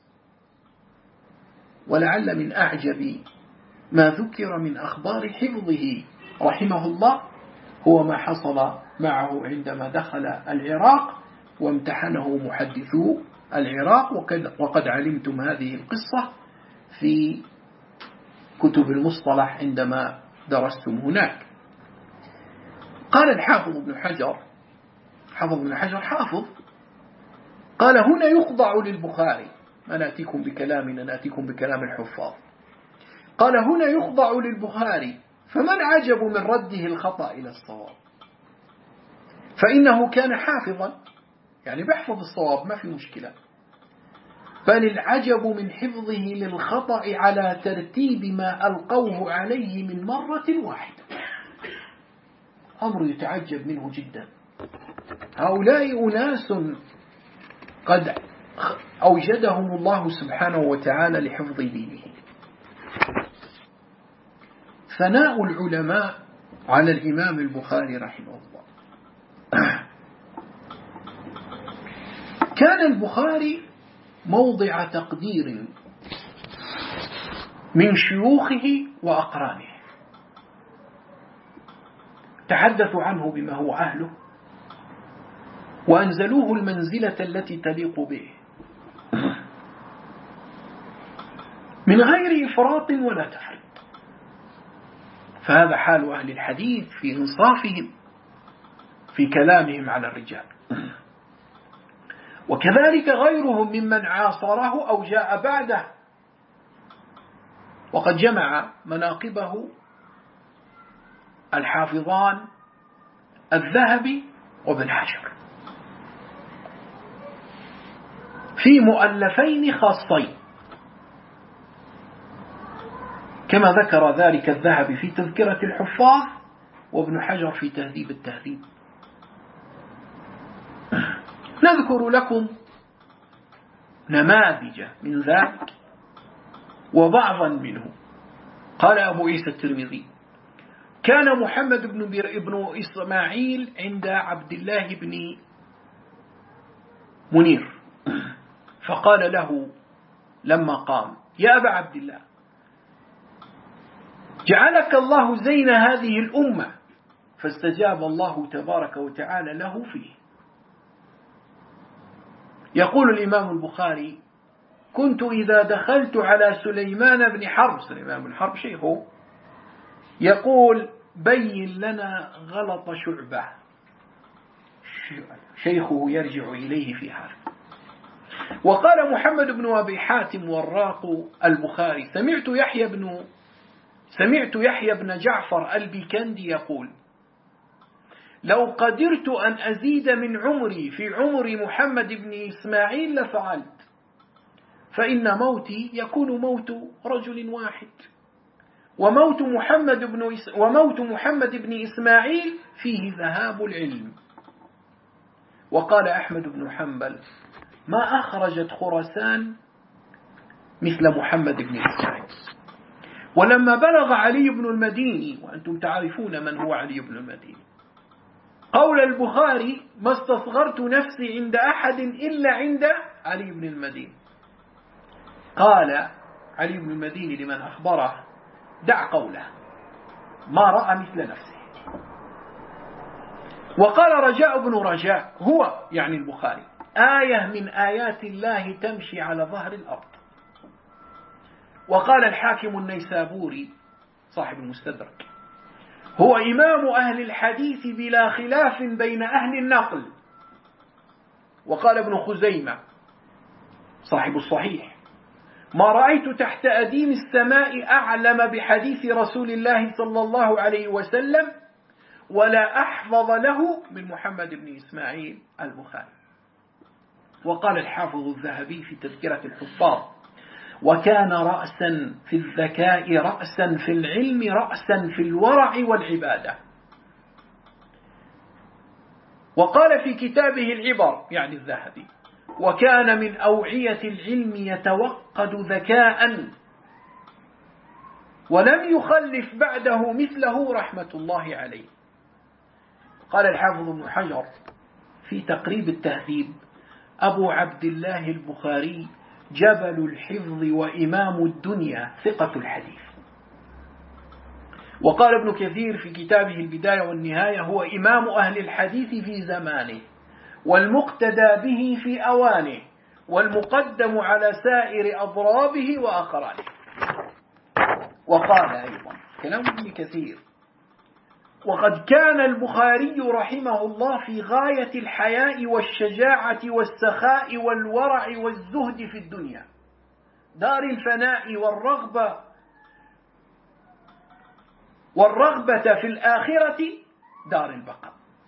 ولعل من أعجب ما ذكر من أخبار حفظه رحمه الله هو ما حصل معه عندما دخل العراق وامتحنه محدثو العراق، وقد علمتم هذه القصة في كتب المصطلح عندما درستم هناك. قال الحافظ ابن حجر، حافظ، قال: هنا يخضع للبخاري، ما نأتيكم بكلامنا، نأتيكم بكلام الحفاظ. قال: هنا يخضع للبخاري، فمن عجب من رده الخطأ إلى الصواب، فإنه كان حافظا، يعني بيحفظ الصواب ما في مشكلة، بل العجب من حفظه للخطأ على ترتيب ما ألقوه عليه من مرة واحدة. أمر يتعجب منه جدا. هؤلاء أناس قد أوجدهم الله سبحانه وتعالى لحفظ دينه. ثناء العلماء على الإمام البخاري رحمه الله. كان البخاري موضع تقدير من شيوخه وأقرانه، تحدثوا عنه بما هو أهله وأنزلوه المنزلة التي تليق به من غير إفراط ولا تفريط. فهذا حال أهل الحديث في إنصافهم في كلامهم على الرجال، وكذلك غيرهم ممن عاصره أو جاء بعده، وقد جمع مناقبه الحافظان الذهبي وابن حجر في مؤلفين خاصين، كما ذكر ذلك الذهبي في تذكرة الحفاظ وابن حجر في تهذيب التهذيب. نذكر لكم نماذج من ذلك وبعضا منه. قال أبو عيسى الترمذي: كان محمد بن إسماعيل عند عبد الله بن منير، فقال له لما قام: يا أبا عبد الله، جعلك الله زين هذه الأمة. فاستجاب الله تبارك وتعالى له فيه. يقول الإمام البخاري: كنت إذا دخلت على سليمان بن حرب، سليمان بن حرب شيخه، يقول: بين لنا غلط شعبة. شيخه يرجع إليه في هذا. وقال محمد بن أبي حاتم وراق البخاري: سمعت يحيى بن جعفر البيكندي يقول: لو قدرت أن أزيد من عمري في عمر محمد بن إسماعيل لفعلت، فإن موتي يكون موت رجل واحد، وموت محمد بن إسماعيل فيه ذهاب العلم. وقال أحمد بن حنبل: ما أخرجت خراسان مثل محمد بن إسماعيل. ولما بلغ علي بن المديني، وأنتم تعرفون من هو علي بن المديني، قول البخاري: ما استصغرت نفسي عند أحد إلا عند علي بن المديني، قال علي بن المديني لمن أخبره: دع قوله، ما رأى مثل نفسه. وقال رجاء بن رجاء، هو يعني البخاري، آية من آيات الله تمشي على ظهر الأرض. وقال الحاكم النيسابوري صاحب المستدرك: هو إمام أهل الحديث بلا خلاف بين أهل النقل. وقال ابن خزيمة صاحب الصحيح: ما رأيت تحت أديم السماء أعلم بحديث رسول الله صلى الله عليه وسلم ولا أحفظ له من محمد بن إسماعيل البخاري. وقال الحافظ الذهبي في تذكرة الحفاظ: وكان رأسا في الذكاء، رأسا في العلم، رأسا في الورع والعبادة. وقال في كتابه العبر يعني الذهبي: وكان من أوعية العلم يتوقد ذكاء، ولم يخلف بعده مثله رحمة الله عليه. قال الحافظ ابن حجر في تقريب التهذيب: أبو عبد الله البخاري جبل الحفظ وإمام الدنيا ثقة الحديث. وقال ابن كثير في كتابه البداية والنهاية: هو إمام أهل الحديث في زمانه، والمقتدى به في أوانه، والمقدم على سائر أضرابه وأقرانه. وقال أيضا كلام ابن كثير: وقد كان البخاري رحمه الله في غاية الحياء والشجاعة والسخاء والورع والزهد في الدنيا، دار الفناء والرغبة في الآخرة دار البقاء.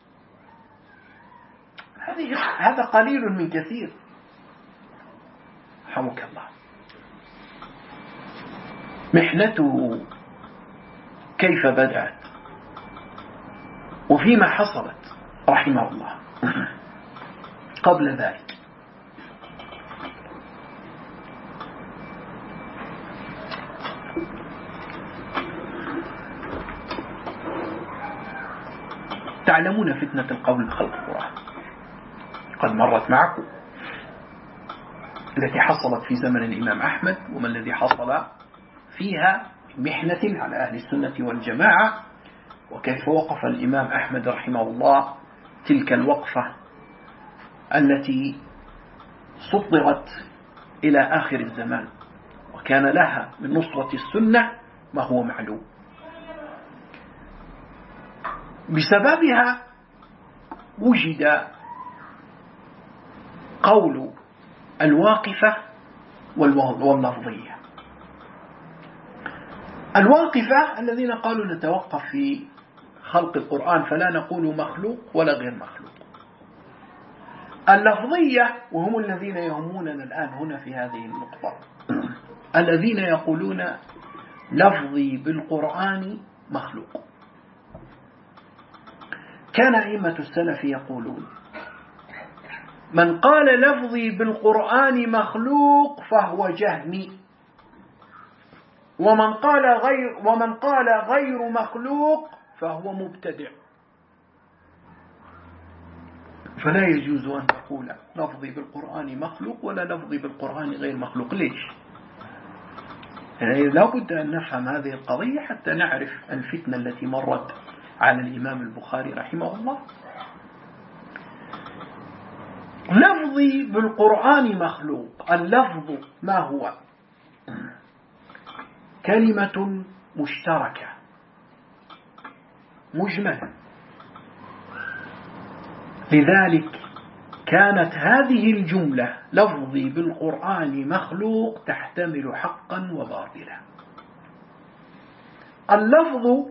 هذا قليل من كثير. رحمك الله. محنته كيف بدأت وفيما حصلت رحمه الله. قبل ذلك تعلمون فتنة القول بخلق القرآن، قد مرت معكم، التي حصلت في زمن الإمام أحمد، وما الذي حصل فيها محنة على أهل السنة والجماعة، وكيف وقف الإمام أحمد رحمه الله تلك الوقفة التي صدرت إلى آخر الزمان، وكان لها من نصرة السنة ما هو معلوم. بسببها وجد قول الواقفة واللفظية. الواقفة الذين قالوا نتوقف في خلق القرآن فلا نقول مخلوق ولا غير مخلوق. اللفظية وهم الذين يهموننا الآن هنا في هذه النقطة، الذين يقولون لفظي بالقرآن مخلوق. كان أئمة السلف يقولون من قال لفظي بالقرآن مخلوق فهو جهمي، ومن قال غير مخلوق فهو مبتدع. فلا يجوز أن تقول لفظي بالقرآن مخلوق ولا لفظي بالقرآن غير مخلوق. ليش؟ يعني لا بد أن نفهم هذه القضية حتى نعرف الفتنة التي مرت على الإمام البخاري رحمه الله. لفظي بالقرآن مخلوق، اللفظ ما هو؟ كلمة مشتركة مجملة، لذلك كانت هذه الجملة لفظي بالقرآن مخلوق تحتمل حقا وباطلا. اللفظ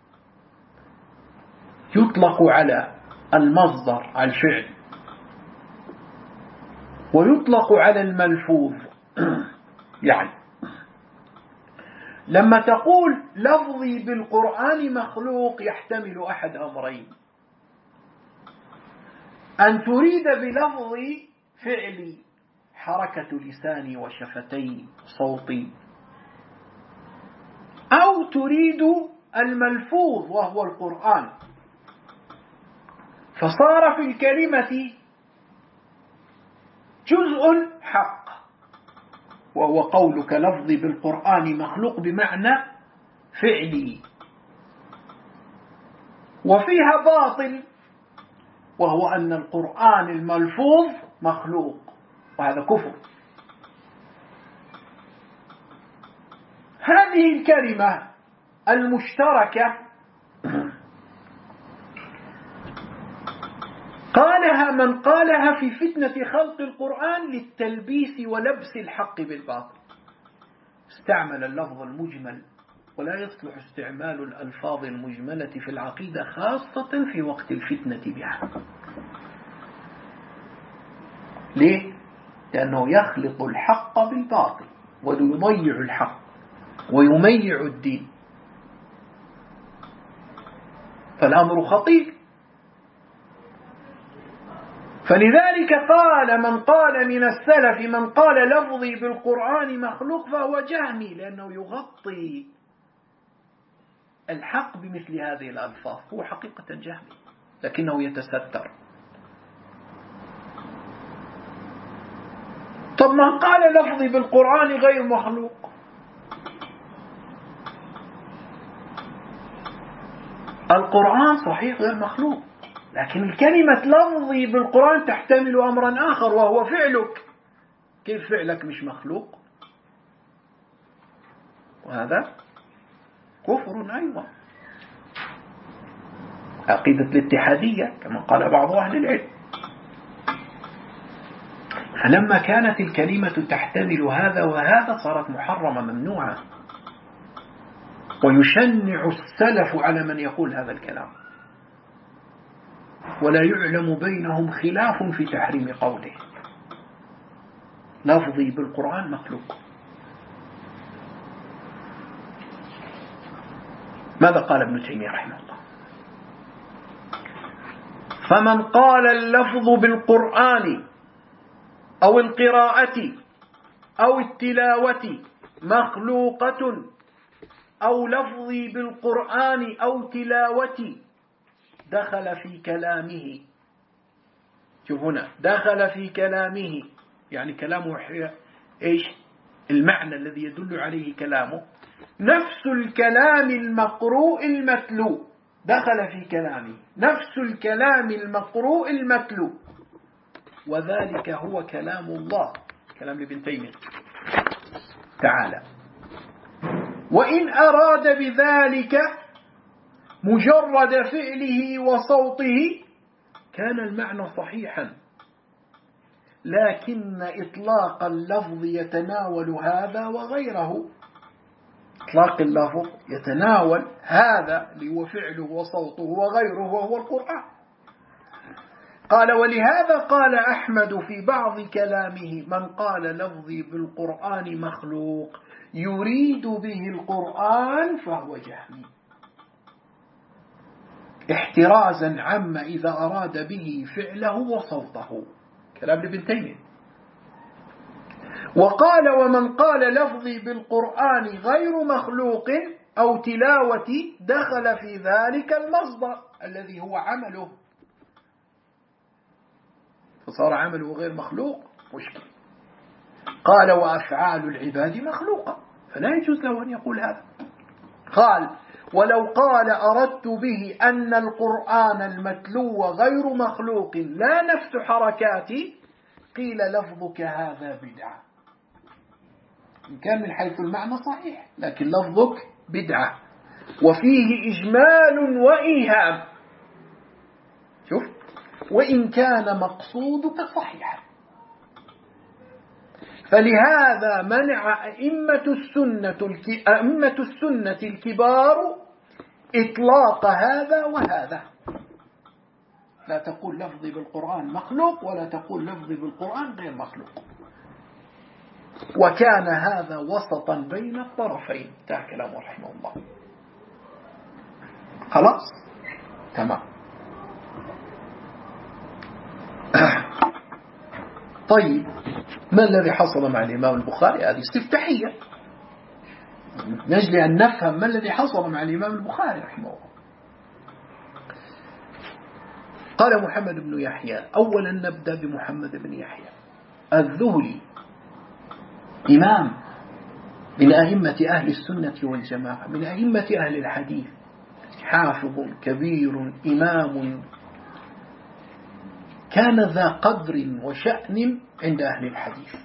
يطلق على المصدر على الفعل، ويطلق على الملفوظ. يعني لما تقول لفظي بالقرآن مخلوق يحتمل أحد أمرين: أن تريد بلفظي فعلي حركة لساني وشفتي صوتي، أو تريد الملفوظ وهو القرآن، فصار في الكلمة جزء حق وهو قولك لفظي بالقرآن مخلوق بمعنى فعلي، وفيها باطل وهو أن القرآن الملفوظ مخلوق، وهذا كفر. هذه الكلمة المشتركة قالها من قالها في فتنة خلق القرآن للتلبيس ولبس الحق بالباطل. استعمل اللفظ المجمل، ولا يصلح استعمال الألفاظ المجملة في العقيدة خاصة في وقت الفتنة بها. ليه؟ لأنه يخلط الحق بالباطل ويضيع الحق ويميع الدين، فالأمر خطير. فلذلك قال من قال من السلف من قال لفظي بالقرآن مخلوق فهو جهمي، لأنه يغطي الحق بمثل هذه الألفاظ. هو حقيقة جهمي لكنه يتستر. طب من قال لفظي بالقرآن غير مخلوق، القرآن صحيح غير مخلوق، لكن الكلمة لفظي بالقرآن تحتمل أمرا آخر وهو فعلك. كيف فعلك مش مخلوق؟ وهذا كفر أيضا، عقيدة الاتحادية كما قال بعض أهل العلم. فلما كانت الكلمة تحتمل هذا وهذا صارت محرمة ممنوعة، ويشنع السلف على من يقول هذا الكلام، ولا يعلم بينهم خلاف في تحريم قوله لفظي بالقرآن مخلوق. ماذا قال ابن تيمية رحمه الله؟ فمن قال اللفظ بالقرآن أو القراءة أو التلاوة مخلوقة أو لفظي بالقرآن أو تلاوتي دخل في كلامه. شوف هنا، دخل في كلامه، يعني كلامه إيش؟ المعنى الذي يدل عليه كلامه نفس الكلام المقروء المتلو، دخل في كلامه نفس الكلام المقروء المتلو، وذلك هو كلام الله، كلام ابن تيمية تعالى. وإن أراد بذلك مجرد فعله وصوته كان المعنى صحيحا، لكن إطلاق اللفظ يتناول هذا وغيره. إطلاق اللفظ يتناول هذا اللي هو فعله وصوته وغيره وهو القرآن. قال: ولهذا قال أحمد في بعض كلامه: من قال لفظي بالقرآن مخلوق يريد به القرآن فهو جهمي، احترازا عما إذا أراد به فعله وصوته، كلام ابن تيمية. وقال: ومن قال لفظي بالقرآن غير مخلوق أو تلاوتي دخل في ذلك المصدر الذي هو عمله، فصار عمله غير مخلوق، مشكل. قال: وأفعال العباد مخلوقة، فلا يجوز له أن يقول هذا. قال: ولو قال أردت به أن القرآن المتلو غير مخلوق لا نفس حركاتي قيل لفظك هذا بدعة. إن كان من حيث المعنى صحيح، لكن لفظك بدعة وفيه إجمال وإيهام. شوف، وإن كان مقصودك صحيحا. فلهذا منع أئمة السنة الكبار إطلاق هذا وهذا. لا تقول لفظي بالقرآن مخلوق ولا تقول لفظي بالقرآن غير مخلوق. وكان هذا وسطا بين الطرفين. انتهى كلامه رحمه الله. خلاص تمام. طيب، ما الذي حصل مع الإمام البخاري؟ هذه استفتاحية من أجل أن نفهم ما الذي حصل مع الإمام البخاري رحمه الله. قال محمد بن يحيى: أولا نبدأ بمحمد بن يحيى الذهلي، إمام من أئمة أهل السنة والجماعة، من أئمة أهل الحديث، حافظ كبير إمام، كان ذا قدر وشأن عند أهل الحديث،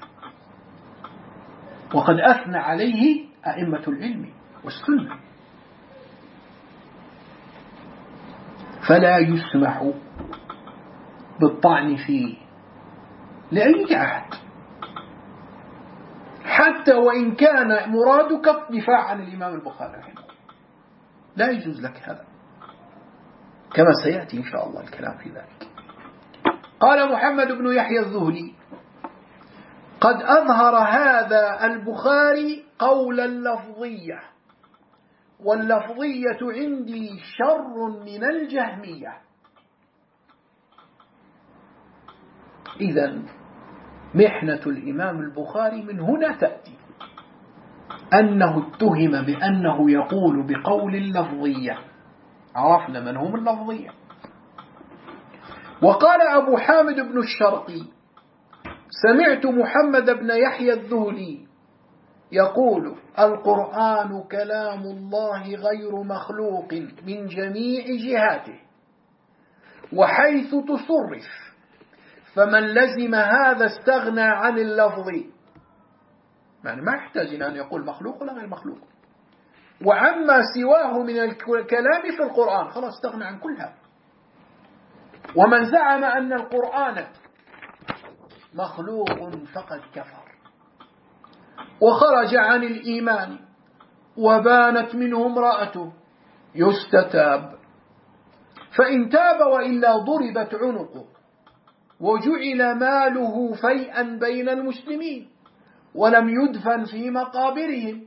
وقد أثنى عليه أئمة العلم والسنة، فلا يسمح بالطعن فيه لأي أحد، حتى وإن كان مرادك الدفاع عن الإمام البخاري رحمه الله، لا يجوز لك هذا، كما سيأتي إن شاء الله الكلام في ذلك. قال محمد بن يحيى الذهلي: قد أظهر هذا البخاري قول اللفظية، واللفظية عندي شر من الجهمية. إذن محنة الإمام البخاري من هنا تأتي، أنه اتهم بأنه يقول بقول اللفظية. عرفنا من هم اللفظية. وقال أبو حامد بن الشرقي: سمعت محمد بن يحيى الذهلي يقول: القرآن كلام الله غير مخلوق من جميع جهاته وحيث تصرف، فمن لزم هذا استغنى عن اللفظ، يعني ما يحتاج أن يقول مخلوق ولا غير مخلوق، وعما سواه من الكلام في القرآن خلاص استغنى عن كل هذا. ومن زعم أن القرآن مخلوق فقد كفر وخرج عن الإيمان وبانت منه امرأته، يستتاب، فإن تاب وإلا ضربت عنقه وجعل ماله فيئا بين المسلمين ولم يدفن في مقابرهم.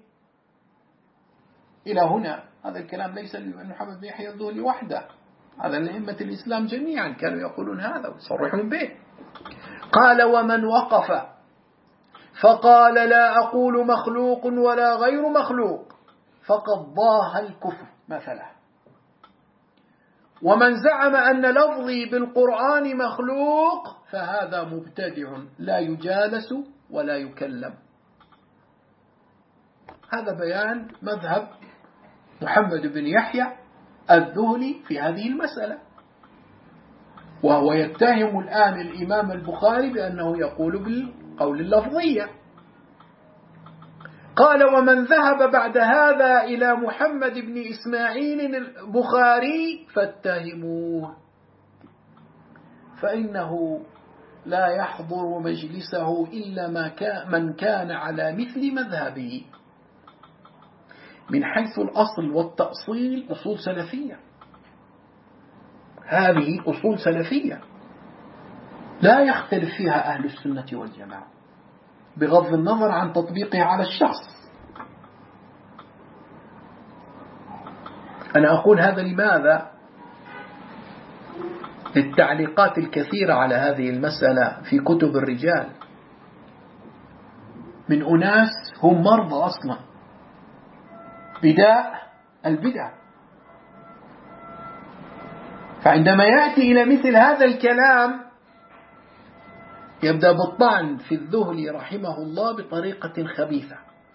إلى هنا هذا الكلام ليس لمحمد بن يحيى الذهلي وحده، هذا لأئمة الإسلام جميعا كانوا يقولون هذا ويصرحون به. قال: ومن وقف فقال لا أقول مخلوق ولا غير مخلوق فقد ضاه الكفر مثلا. ومن زعم أن لفظي بالقرآن مخلوق فهذا مبتدع لا يجالس ولا يكلم. هذا بيان مذهب محمد بن يحيى الذهلي في هذه المسألة، وهو يتهم الآن الإمام البخاري بأنه يقول بالقول اللفظية. قال: ومن ذهب بعد هذا إلى محمد بن إسماعيل البخاري فاتهموه، فإنه لا يحضر مجلسه إلا من كان على مثل مذهبه من حيث الأصل والتأصيل. أصول سلفية، هذه أصول سلفية لا يختلف فيها أهل السنة والجماعة، بغض النظر عن تطبيقها على الشخص. أنا أقول هذا لماذا؟ للتعليقات الكثيرة على هذه المسألة في كتب الرجال من أناس هم مرضى أصلا بداء البدع، فعندما يأتي إلى مثل هذا الكلام يبدأ بالطعن في الذهلي رحمه الله بطريقة خبيثة،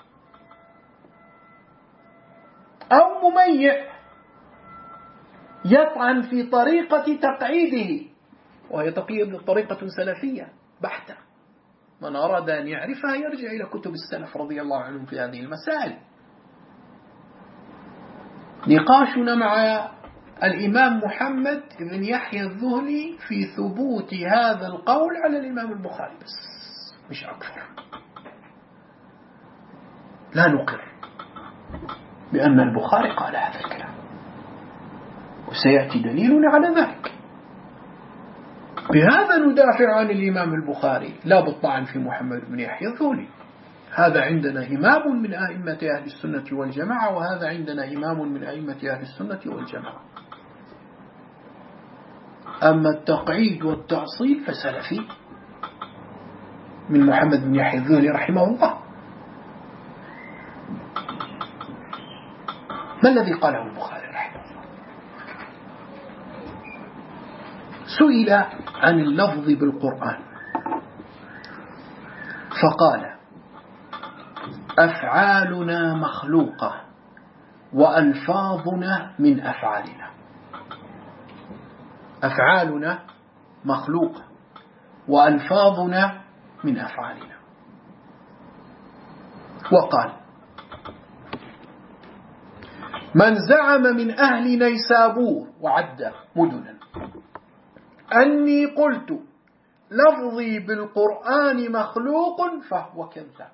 أو مميع يطعن في طريقة تقعيده، وهي طريقة سلفية بحتة. من أراد أن يعرفها يرجع إلى كتب السلف رضي الله عنهم في هذه المسائل. نقاشنا مع الإمام محمد بن يحيى الذهلي في ثبوت هذا القول على الإمام البخاري بس، مش أكثر. لا نقر بأن البخاري قال هذا الكلام، وسيأتي دليلنا على ذلك. بهذا ندافع عن الإمام البخاري، لا بالطعن في محمد بن يحيى الذهلي. هذا عندنا إمام من أئمة أهل السنة والجماعة، وهذا عندنا إمام من أئمة أهل السنة والجماعة. أما التقعيد والتعصيب فسلفي من محمد بن يحيى الذهلي رحمه الله. ما الذي قاله البخاري رحمه الله؟ سئل عن اللفظ بالقرآن فقال: أفعالنا مخلوقة وألفاظنا من أفعالنا. أفعالنا مخلوقة وألفاظنا من أفعالنا. وقال: من زعم من أهل نيسابور وعد مدنا أني قلت لفظي بالقرآن مخلوق فهو كذاب،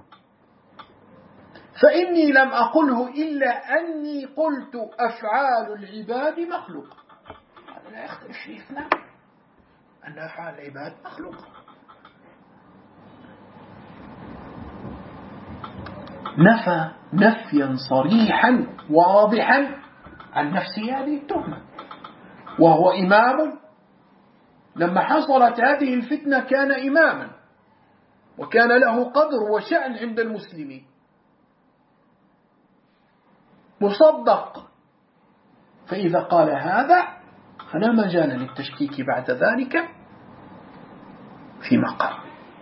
فإني لم أقله إلا أني قلت أفعال العباد مخلوقة. هذا لا يختلف فيه اثنان، أن أفعال العباد مخلوقة. نفى نفيا صريحا واضحا عن نفسه هذه التهمة، وهو إمام. لما حصلت هذه الفتنة كان إماما، وكان له قدر وشأن عند المسلمين، مصدق. فإذا قال هذا فلا مجال للتشكيك بعد ذلك فيما قال.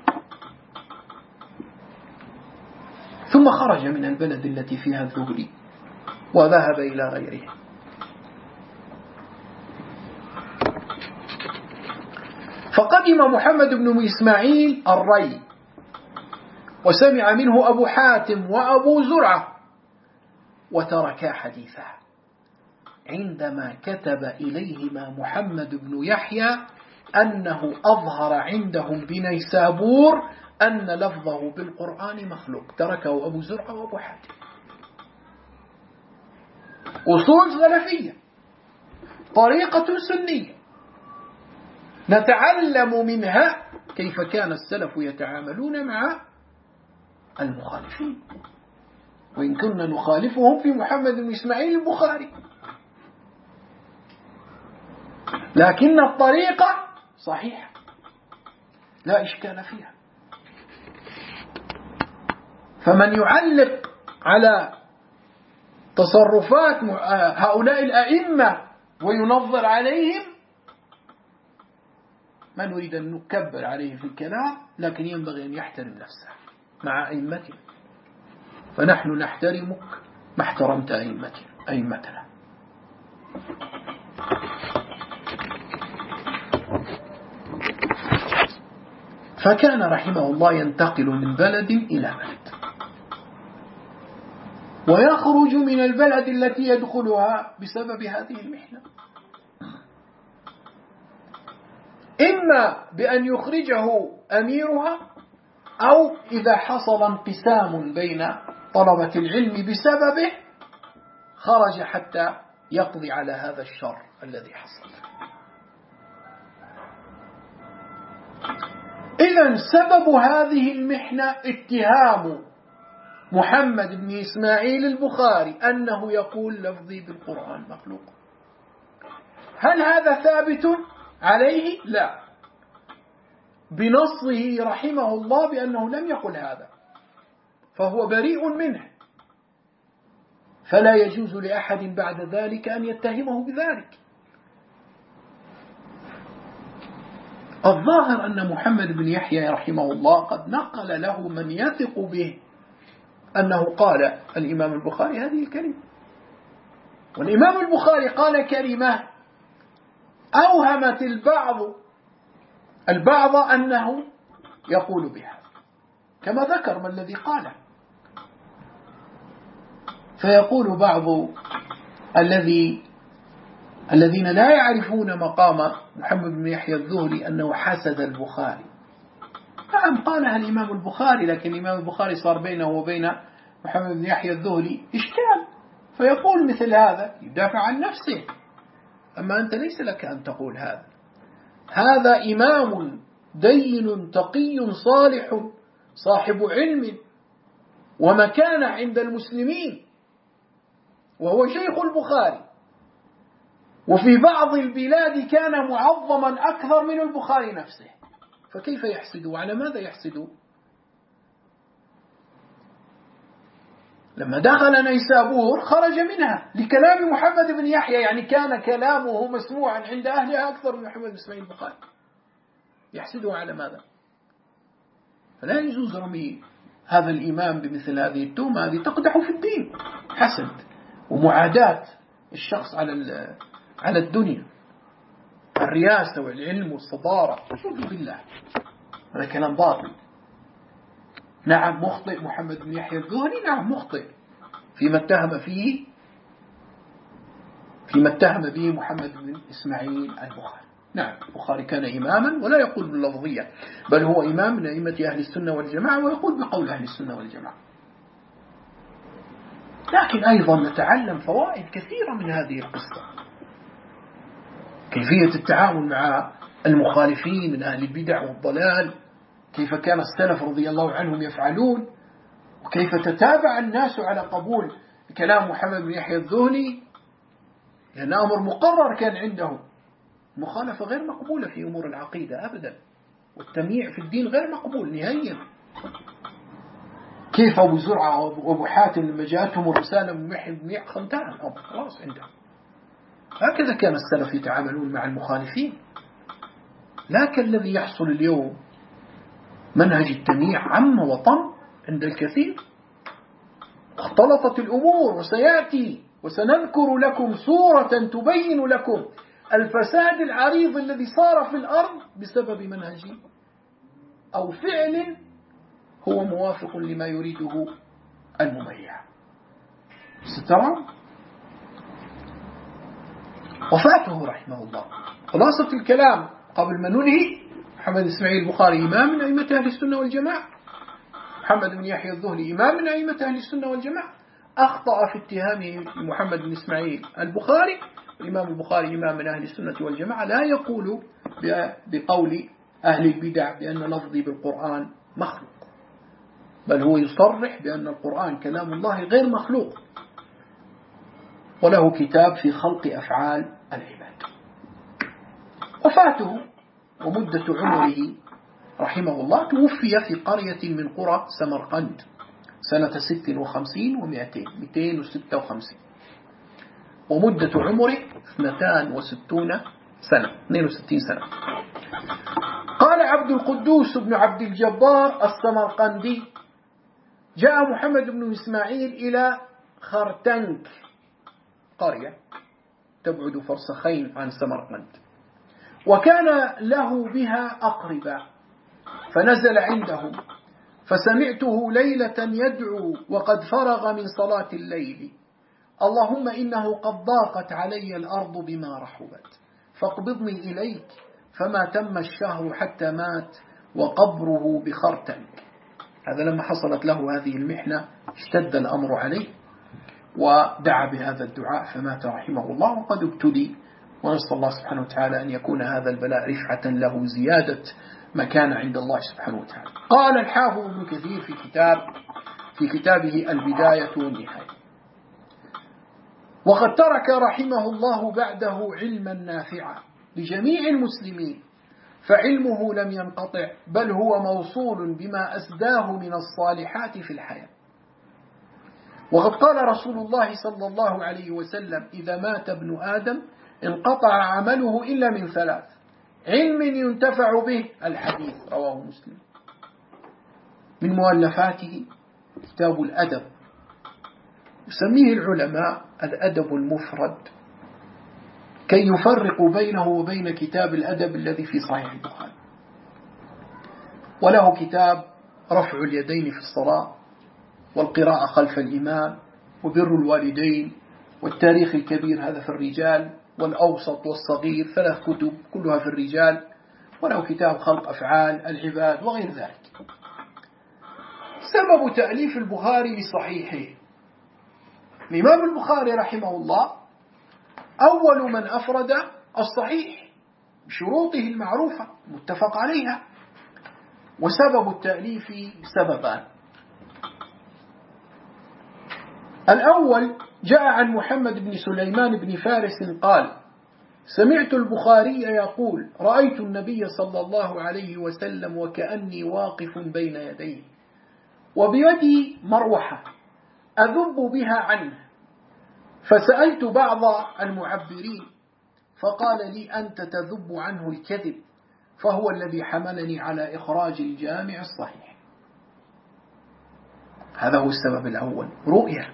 ثم خرج من البلد التي فيها الذهلي وذهب إلى غيره. فقدم محمد بن إسماعيل الري، وسمع منه أبو حاتم وأبو زرعة، وتركا حديثه عندما كتب إليهما محمد بن يحيى أنه أظهر عندهم بنيسابور أن لفظه بالقرآن مخلوق. تركه أبو زرعة وأبو حاتم. أصول سلفية، طريقة سنية نتعلم منها كيف كان السلف يتعاملون مع المخالفين، وإن كنا نخالفهم في محمد بن إسماعيل البخاري، لكن الطريقة صحيحة لا إشكال فيها. فمن يعلق على تصرفات هؤلاء الأئمة وينظر عليهم، ما نريد أن نكبر عليه في الكلام، لكن ينبغي أن يحترم نفسه مع أئمته. فنحن نحترمك ما احترمت أئمتنا. فكان رحمه الله ينتقل من بلد إلى بلد، ويخرج من البلد التي يدخلها بسبب هذه المحنة، إما بأن يخرجه أميرها، أو إذا حصل انقسام بين طلبة العلم بسببه خرج حتى يقضي على هذا الشر الذي حصل. إذن سبب هذه المحنة اتهام محمد بن إسماعيل البخاري أنه يقول لفظي بالقرآن مخلوق. هل هذا ثابت عليه؟ لا، بنصه رحمه الله بأنه لم يقل هذا، فهو بريء منه، فلا يجوز لأحد بعد ذلك أن يتهمه بذلك. الظاهر أن محمد بن يحيى رحمه الله قد نقل له من يثق به أنه قال الإمام البخاري هذه الكلمة، والإمام البخاري قال كلمة أوهمت البعض أنه يقول بها، كما ذكر ما الذي قاله. فيقول بعض الذين لا يعرفون مقام محمد بن يحيى الذهلي أنه حسد البخاري. نعم قالها الإمام البخاري، لكن الإمام البخاري صار بينه وبين محمد بن يحيى الذهلي إشكال، فيقول مثل هذا يدافع عن نفسه. أما أنت ليس لك أن تقول هذا. هذا إمام دين تقي صالح صاحب علم ومكانة عند المسلمين، وهو شيخ البخاري، وفي بعض البلاد كان معظما أكثر من البخاري نفسه، فكيف يحسد؟ على ماذا يحسد؟ لما دخل نيسابور خرج منها لكلام محمد بن يحيى، يعني كان كلامه مسموعا عند أهلها أكثر من محمد بن إسماعيل البخاري. يحسده على ماذا؟ فلا يجوز رمي هذا الإمام بمثل هذه التهمة، هذه تقدح في الدين، حسد ومعاداة الشخص على الدنيا، الرياسة والعلم والصدارة، أعوذ بالله، هذا كلام باطل. نعم مخطئ محمد بن يحيى الذهلي، نعم مخطئ فيما اتهم به محمد بن إسماعيل البخاري. نعم البخاري كان إماما ولا يقول باللفظية، بل هو إمام من أئمة أهل السنة والجماعة ويقول بقول أهل السنة والجماعة. لكن أيضا نتعلم فوائد كثيرة من هذه القصة، كيفية التعامل مع المخالفين من أهل البدع والضلال، كيف كان السلف رضي الله عنهم يفعلون، وكيف تتابع الناس على قبول كلام محمد بن يحيى الذهلي، لأن أمر مقرر كان عندهم. مخالفة غير مقبولة في أمور العقيدة أبدا، والتمييع في الدين غير مقبول نهائيا. كيف أبو زرعة وأبو حاتم لما جاءتهم الرسالة من محي بن خنتان خلاص عندهم. هكذا كان السلف يتعاملون مع المخالفين. لكن الذي يحصل اليوم منهج التمييع عم وطم عند الكثير، اختلطت الأمور، وسيأتي وسنذكر لكم صورة تبين لكم الفساد العريض الذي صار في الأرض بسبب منهج أو فعل هو موافق لما يريده المميع. سترى وفاته رحمه الله. خلاصة الكلام قبل ما ننهي: محمد إسماعيل البخاري إمام من أئمة أهل السنة والجماعة، محمد بن يحيى الذهلي إمام من أئمة أهل السنة والجماعة. أخطأ في اتهامه محمد بن إسماعيل البخاري. الإمام البخاري إمام من أهل السنة والجماعة، لا يقول بقول أهل البدع بأن لفظي بالقرآن مخلوق، بل هو يصرح بأن القرآن كلام الله غير مخلوق، وله كتاب في خلق أفعال العباد. وفاته ومدة عمره رحمه الله، توفي في قرية من قرى سمرقند سنة 56 و200 256، ومدة عمره 62 سنة. قال عبد القدوس بن عبد الجبار السمرقندي جاء محمد بن إسماعيل إلى خرتنك، قرية تبعد فرسخين عن سمرقند، وكان له بها أقرباء، فنزل عندهم، فسمعته ليلة يدعو وقد فرغ من صلاة الليل: اللهم إنه قد ضاقت علي الأرض بما رحبت فاقبضني إليك، فما تم الشهر حتى مات وقبره بخرتنك. هذا لما حصلت له هذه المحنة اشتد الأمر عليه ودعا بهذا الدعاء فمات رحمه الله وقد ابتلي، ونسأل الله سبحانه وتعالى أن يكون هذا البلاء رفعة له زيادة مكان عند الله سبحانه وتعالى. قال الحافظ ابن كثير في كتابه البداية والنهاية: وقد ترك رحمه الله بعده علما نافعا لجميع المسلمين، فعلمه لم ينقطع بل هو موصول بما أسداه من الصالحات في الحياة. وقد قال رسول الله صلى الله عليه وسلم: إذا مات ابن آدم انقطع عمله إلا من ثلاث: علم ينتفع به، الحديث رواه مسلم. من مؤلفاته كتاب الأدب، يسميه العلماء الأدب المفرد كي يفرقوا بينه وبين كتاب الأدب الذي في صحيح البخاري. وله كتاب رفع اليدين في الصلاة، والقراءة خلف الإمام، وبر الوالدين، والتاريخ الكبير هذا في الرجال، والأوسط والصغير، 3 كتب كلها في الرجال. وله كتاب خلق أفعال العباد وغير ذلك. سبب تأليف البخاري لصحيحه: الإمام البخاري رحمه الله أول من أفرد الصحيح بشروطه المعروفة متفق عليها. وسبب التأليف سببان: الأول جاء عن محمد بن سليمان بن فارس قال: سمعت البخاري يقول: رأيت النبي صلى الله عليه وسلم وكأني واقف بين يديه وبيدي مروحة أذب بها عنه، فسألت بعض المعبرين فقال لي: أنت تذب عنه الكذب، فهو الذي حملني على إخراج الجامع الصحيح. هذا هو السبب الأول، رؤية.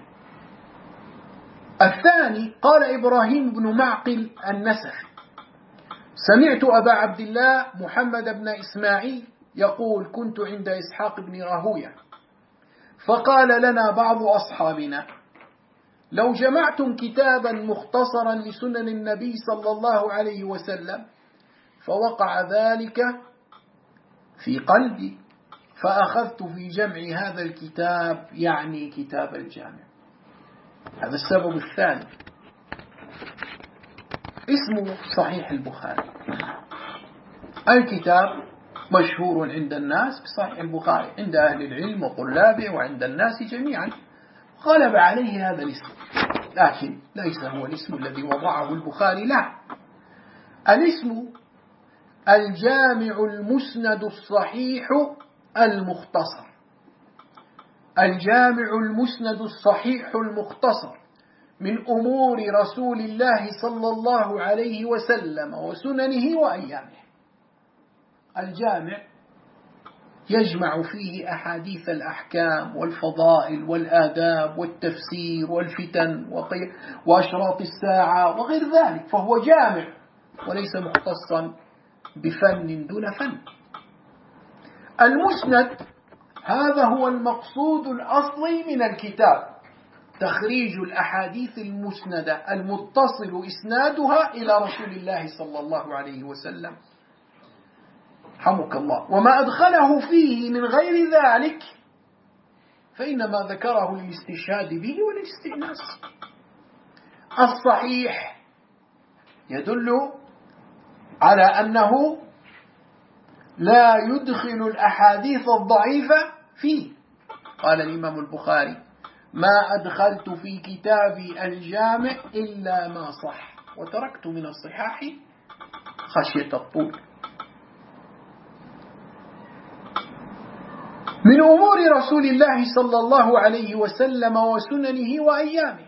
الثاني قال إبراهيم بن معقل النسفي: سمعت أبا عبد الله محمد بن إسماعيل يقول: كنت عند إسحاق بن راهوية فقال لنا بعض أصحابنا: لو جمعتم كتابا مختصرا لسنن النبي صلى الله عليه وسلم. فوقع ذلك في قلبي فأخذت في جمع هذا الكتاب، يعني كتاب الجامع. هذا السبب الثاني. اسمه صحيح البخاري، الكتاب مشهور عند الناس بصحيح البخاري، عند أهل العلم وطلابه وعند الناس جميعا. غلب عليه هذا الاسم، لكن ليس هو الاسم الذي وضعه البخاري، لا، الاسم الجامع المسند الصحيح المختصر. الجامع المسند الصحيح المختصر من أمور رسول الله صلى الله عليه وسلم وسننه وأيامه. الجامع يجمع فيه أحاديث الأحكام والفضائل والآداب والتفسير والفتن وأشراط الساعة وغير ذلك، فهو جامع وليس مختصا بفن دون فن. المسند هذا هو المقصود الأصلي من الكتاب، تخريج الأحاديث المسندة المتصل إسنادها إلى رسول الله صلى الله عليه وسلم، حمك الله. وما أدخله فيه من غير ذلك فإنما ذكره للاستشهاد به والاستئناس. الصحيح يدل على أنه لا يدخل الأحاديث الضعيفة فيه. قال الإمام البخاري: ما أدخلت في كتابي الجامع إلا ما صح، وتركت من الصحاح خشية الطول. من أمور رسول الله صلى الله عليه وسلم وسننه وأيامه.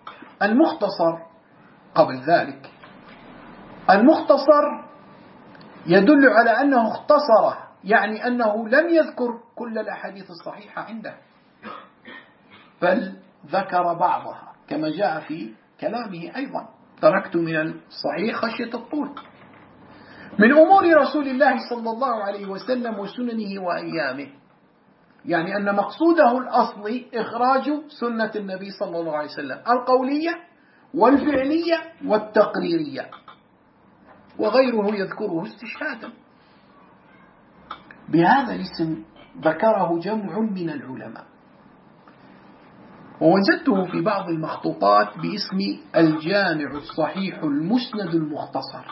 المختصر قبل ذلك، المختصر يدل على أنه اختصره، يعني أنه لم يذكر كل الأحاديث الصحيحة عنده، بل ذكر بعضها كما جاء في كلامه أيضا: تركت من الصحيح خشية الطول. من أمور رسول الله صلى الله عليه وسلم وسننه وأيامه، يعني أن مقصوده الأصلي إخراج سنة النبي صلى الله عليه وسلم القولية والفعلية والتقريرية، وغيره يذكره استشهادا. بهذا الاسم ذكره جمع من العلماء، ووجدته في بعض المخطوطات باسم الجامع الصحيح المسند المختصر،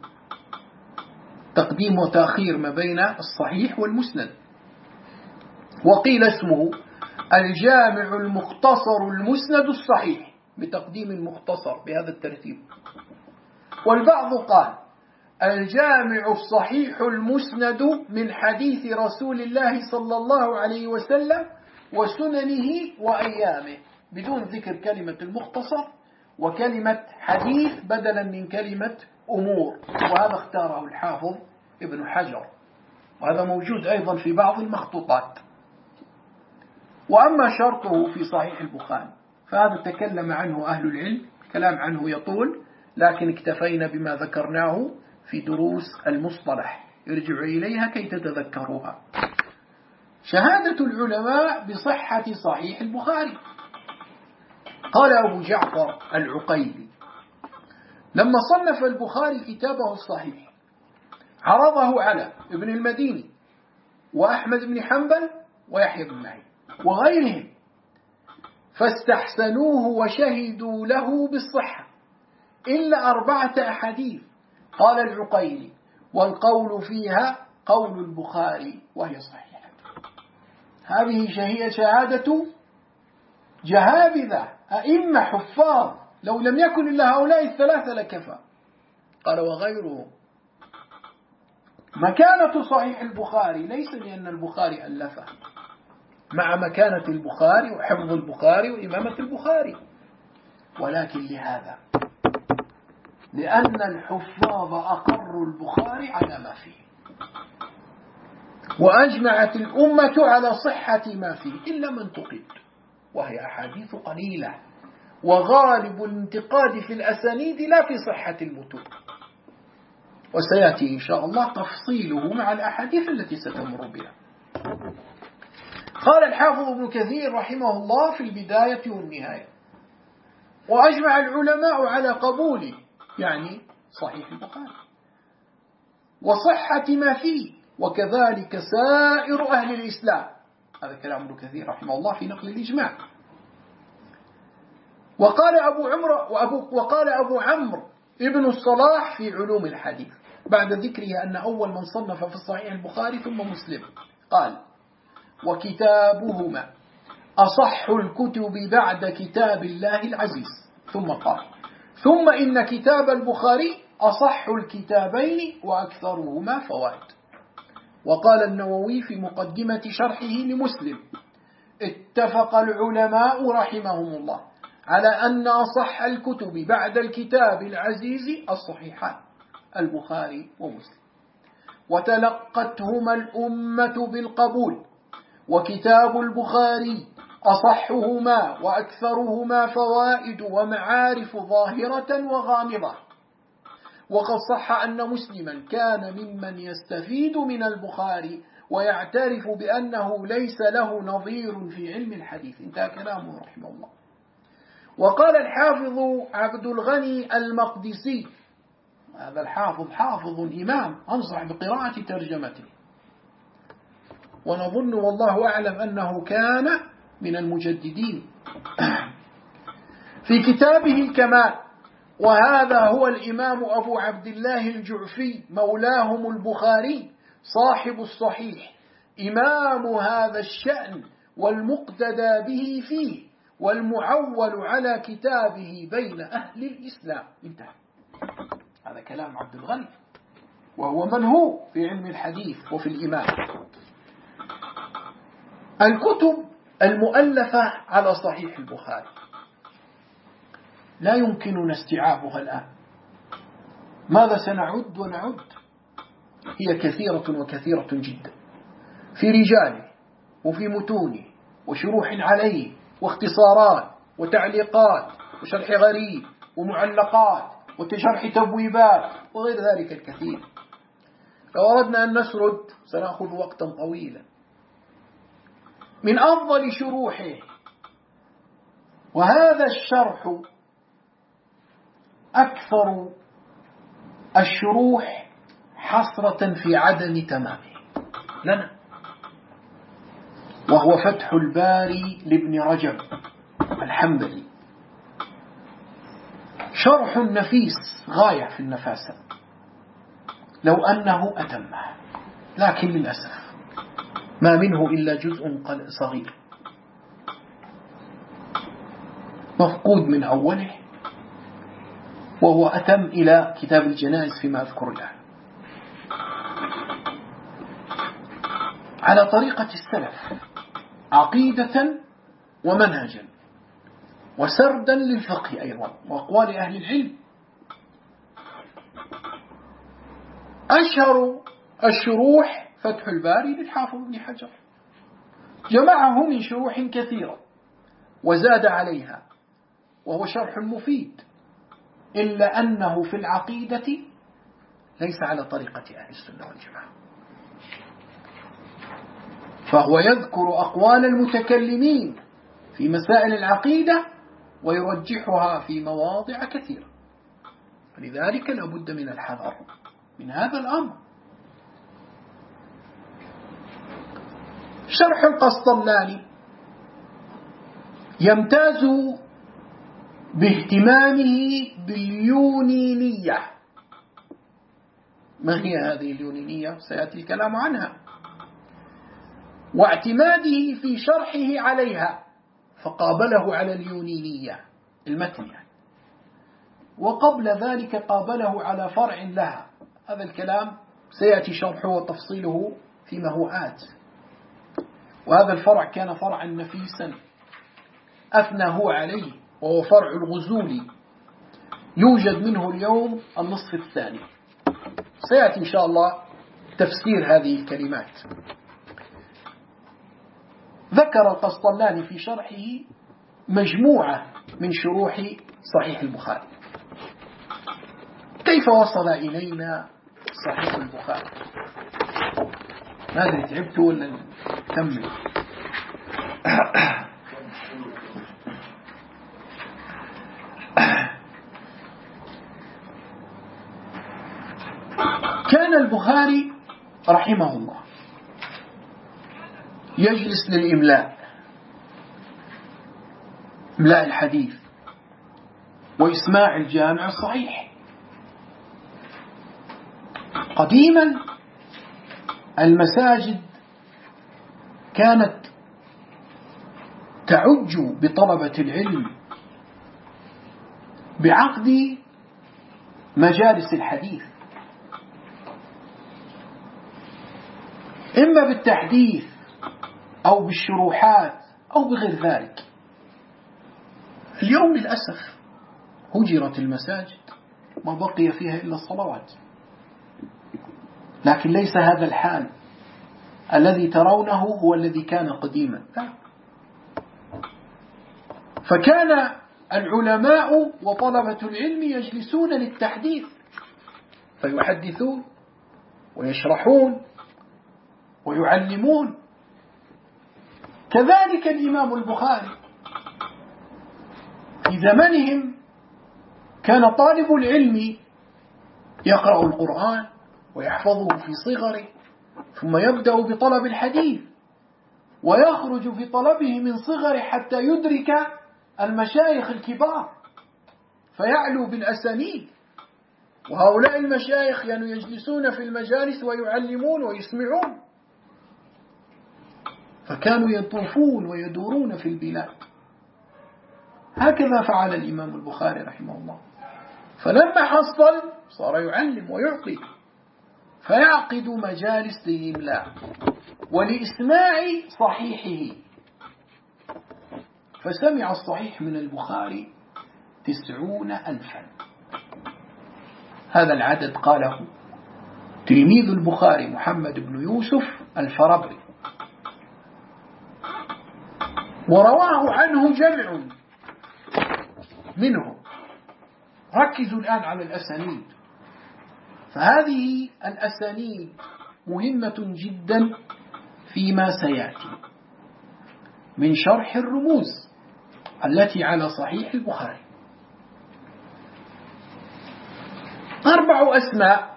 تقديم وتأخير ما بين الصحيح والمسند. وقيل اسمه الجامع المختصر المسند الصحيح بتقديم المختصر بهذا الترتيب. والبعض قال الجامع الصحيح المسند من حديث رسول الله صلى الله عليه وسلم وسننه وأيامه، بدون ذكر كلمة المختصر وكلمة حديث بدلا من كلمة أمور، وهذا اختاره الحافظ ابن حجر، وهذا موجود أيضا في بعض المخطوطات. وأما شرطه في صحيح البخاري فهذا تكلم عنه أهل العلم، كلام عنه يطول، لكن اكتفينا بما ذكرناه في دروس المصطلح، ارجعوا إليها كي تتذكروها. شهادة العلماء بصحة صحيح البخاري. قال أبو جعفر العقيلي لما صنف البخاري كتابه الصحيح عرضه على ابن المديني وأحمد بن حنبل ويحيى بن معين وغيرهم، فاستحسنوه وشهدوا له بالصحة إلا 4 أحاديث. قال العقيلي والقول فيها قول البخاري وهي صحيحة. هذه هي شهادة جهابذة أئمة حفاظ، لو لم يكن إلا هؤلاء الثلاثة لكفى. قال وغيره. مكانة صحيح البخاري ليس لأن البخاري ألفه، مع مكانة البخاري وحفظ البخاري وإمامة البخاري، ولكن لهذا لأن الحفاظ أقروا البخاري على ما فيه، وأجمعت الأمة على صحة ما فيه إلا من تقيد، وهي أحاديث قليلة، وغالب الانتقاد في الأسانيد لا في صحة المتون، وسيأتي إن شاء الله تفصيله مع الأحاديث التي ستمر بها. قال الحافظ ابن كثير رحمه الله في البداية والنهاية: وأجمع العلماء على قبوله، يعني صحيح البخاري، وصحة ما فيه، وكذلك سائر أهل الإسلام. هذا كلام ابن كثير رحمه الله في نقل الإجماع. وقال أبو عمرو ابن الصلاح في علوم الحديث بعد ذكره أن أول من صنف في الصحيح البخاري ثم مسلم، قال: وكتابهما أصح الكتب بعد كتاب الله العزيز. ثم قال: ثم إن كتاب البخاري أصح الكتابين وأكثرهما فوائد. وقال النووي في مقدمة شرحه لمسلم: اتفق العلماء رحمهم الله على أن أصح الكتب بعد الكتاب العزيز الصحيحان البخاري ومسلم، وتلقتهما الأمة بالقبول، وكتاب البخاري أصحهما وأكثرهما فوائد ومعارف ظاهرة وغامضة. وقد صح أن مسلما كان ممن يستفيد من البخاري ويعترف بأنه ليس له نظير في علم الحديث. انتهى كلامه رحمه الله. وقال الحافظ عبد الغني المقدسي، هذا الحافظ حافظ إمام، أنصح بقراءة ترجمته، ونظن والله أعلم أنه كان من المجددين، في كتابه الكمال: وهذا هو الإمام أبو عبد الله الجعفي مولاهم البخاري صاحب الصحيح، إمام هذا الشأن والمقتدى به فيه، والمعول على كتابه بين أهل الإسلام. انتهى. هذا كلام عبد الغني، وهو من هو في علم الحديث وفي الإمام. الكتب المؤلفة على صحيح البخاري لا يمكننا استيعابها الآن. ماذا سنعد ونعد؟ هي كثيرة وكثيرة جدا، في رجاله وفي متونه وشروح عليه واختصارات وتعليقات وشرح غريب ومعلقات وشرح تبويبات وغير ذلك الكثير. لو أردنا أن نسرد سنأخذ وقتا طويلا. من أفضل شروحه، وهذا الشرح أكثر الشروح حسرة في عدم تمامه لنا، وهو فتح الباري لابن رجب الحنبلي، شرح نفيس غاية في النفاسة لو أنه أتمه، لكن للأسف ما منه إلا جزء صغير مفقود من أوله، وهو أتم إلى كتاب الجنائز فيما أذكر له، على طريقة السلف عقيدة ومنهجا وسردا للفقه أيضا وأقوال أهل العلم. أشهر الشروح فتح الباري للحافظ ابن حجر، جمعه من شروح كثيرة وزاد عليها، وهو شرح مفيد، إلا أنه في العقيدة ليس على طريقة أهل السنة والجماعة، فهو يذكر أقوال المتكلمين في مسائل العقيدة ويرجحها في مواضع كثيرة، فلذلك لا بد من الحذر من هذا الأمر. شرح القسطلاني يمتاز باهتمامه باليونينية. ما هي هذه اليونينية؟ سيأتي الكلام عنها. واعتماده في شرحه عليها، فقابله على اليونينية المتن يعني، وقبل ذلك قابله على فرع لها. هذا الكلام سيأتي شرحه وتفصيله فيما هو آت. وهذا الفرع كان فرعا نفيسا أثنى هو عليه، وهو فرع الغزولي، يوجد منه اليوم النصف الثاني. سيأتي إن شاء الله تفسير هذه الكلمات. ذكر القسطلاني في شرحه مجموعة من شروح صحيح البخاري. كيف وصل إلينا صحيح البخاري؟ ما أدري تعبت ولا نكمل؟ كان البخاري رحمه الله يجلس للإملاء، إملاء الحديث وإسماع الجامع الصحيح. قديما المساجد كانت تعج بطلبة العلم بعقد مجالس الحديث، إما بالتحديث أو بالشروحات أو بغير ذلك. اليوم للأسف هجرت المساجد، ما بقي فيها إلا الصلوات، لكن ليس هذا الحال الذي ترونه هو الذي كان قديما، لا. فكان العلماء وطلبة العلم يجلسون للتحديث، فيحدثون ويشرحون ويعلمون. كذلك الإمام البخاري في زمنهم كان طالب العلم يقرأ القرآن ويحفظه في صغره، ثم يبدأ بطلب الحديث ويخرج في طلبه من صغره حتى يدرك المشايخ الكبار فيعلو بالأسانيد. وهؤلاء المشايخ كانوا يجلسون في المجالس ويعلمون ويسمعون، فكانوا يطوفون ويدورون في البلاد. هكذا فعل الإمام البخاري رحمه الله، فلما حصل صار يعلم ويعطي، فيعقد مجالس للإملاء ولإسماع صحيحه. فسمع الصحيح من البخاري 90,000. هذا العدد قاله تلميذ البخاري محمد بن يوسف الفربري، ورواه عنه جمع منهم. ركزوا الآن على الأسانيد، فهذه الأسانيد مهمة جدا فيما سيأتي من شرح الرموز التي على صحيح البخاري. 4 أسماء،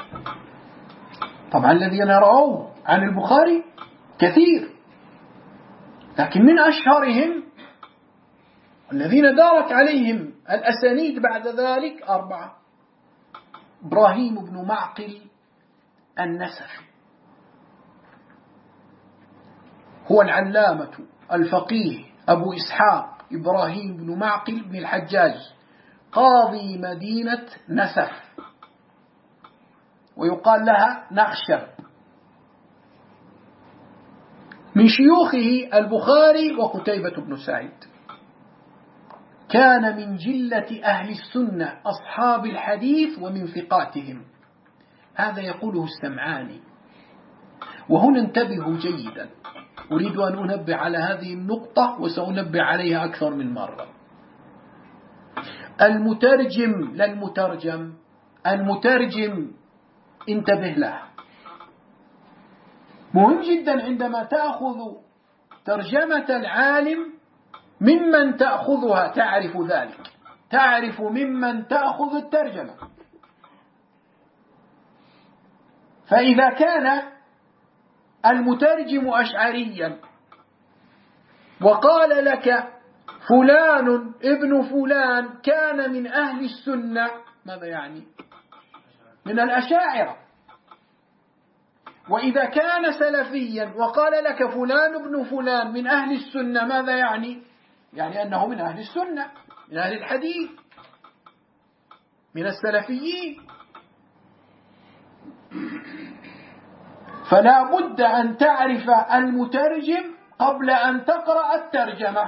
طبعا الذين رأوا عن البخاري كثير، لكن من أشهرهم الذين دارت عليهم الأسانيد بعد ذلك 4: إبراهيم بن معقل النسفي، هو العلامة الفقيه أبو إسحاق إبراهيم بن معقل بن الحجاج قاضي مدينة نسف، ويقال لها نخشب، من شيوخه البخاري وقتيبة بن سعيد. كان من جلة أهل السنة أصحاب الحديث ومن ثقاتهم، هذا يقوله السمعاني. وهنا انتبهوا جيدا، أريد أن أنبه على هذه النقطة وسأنبه عليها أكثر من مرة. المترجم لا المترجم، المترجم انتبه له، مهم جدا عندما تأخذ ترجمة العالم ممن تأخذها، تعرف ذلك، تعرف ممن تأخذ الترجمة. فإذا كان المترجم أشعريا وقال لك فلان ابن فلان كان من أهل السنة، ماذا يعني؟ من الأشاعرة. وإذا كان سلفيا وقال لك فلان ابن فلان من أهل السنة، ماذا يعني؟ يعني أنه من أهل السنة، من أهل الحديث، من السلفيين. فلا بد أن تعرف المترجم قبل أن تقرأ الترجمة،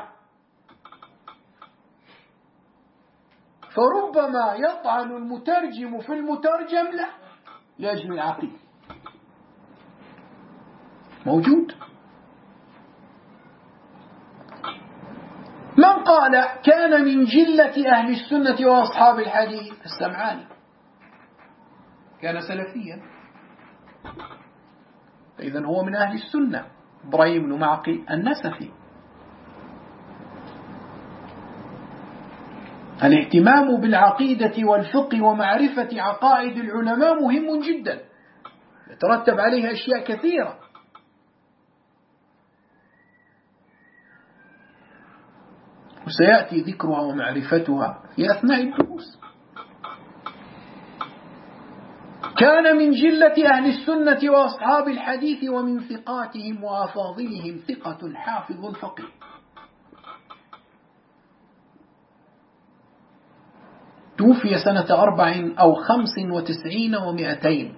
فربما يطعن المترجم في المترجم له لأجل العقيدة، موجود. من قال كان من جلة أهل السنة وأصحاب الحديث؟ السمعاني، كان سلفيا، إذن هو من أهل السنة. إبراهيم بن معقل النسفي. الاهتمام بالعقيدة والفقه ومعرفة عقائد العلماء مهم جدا، يترتب عليه أشياء كثيرة. وسيأتي ذكرها ومعرفتها في أثناء الدروس. كان من جلة أهل السنة وأصحاب الحديث ومن ثقاتهم وأفاضلهم، ثقة حافظ فقيه. توفي سنة 4 أو 95 و200.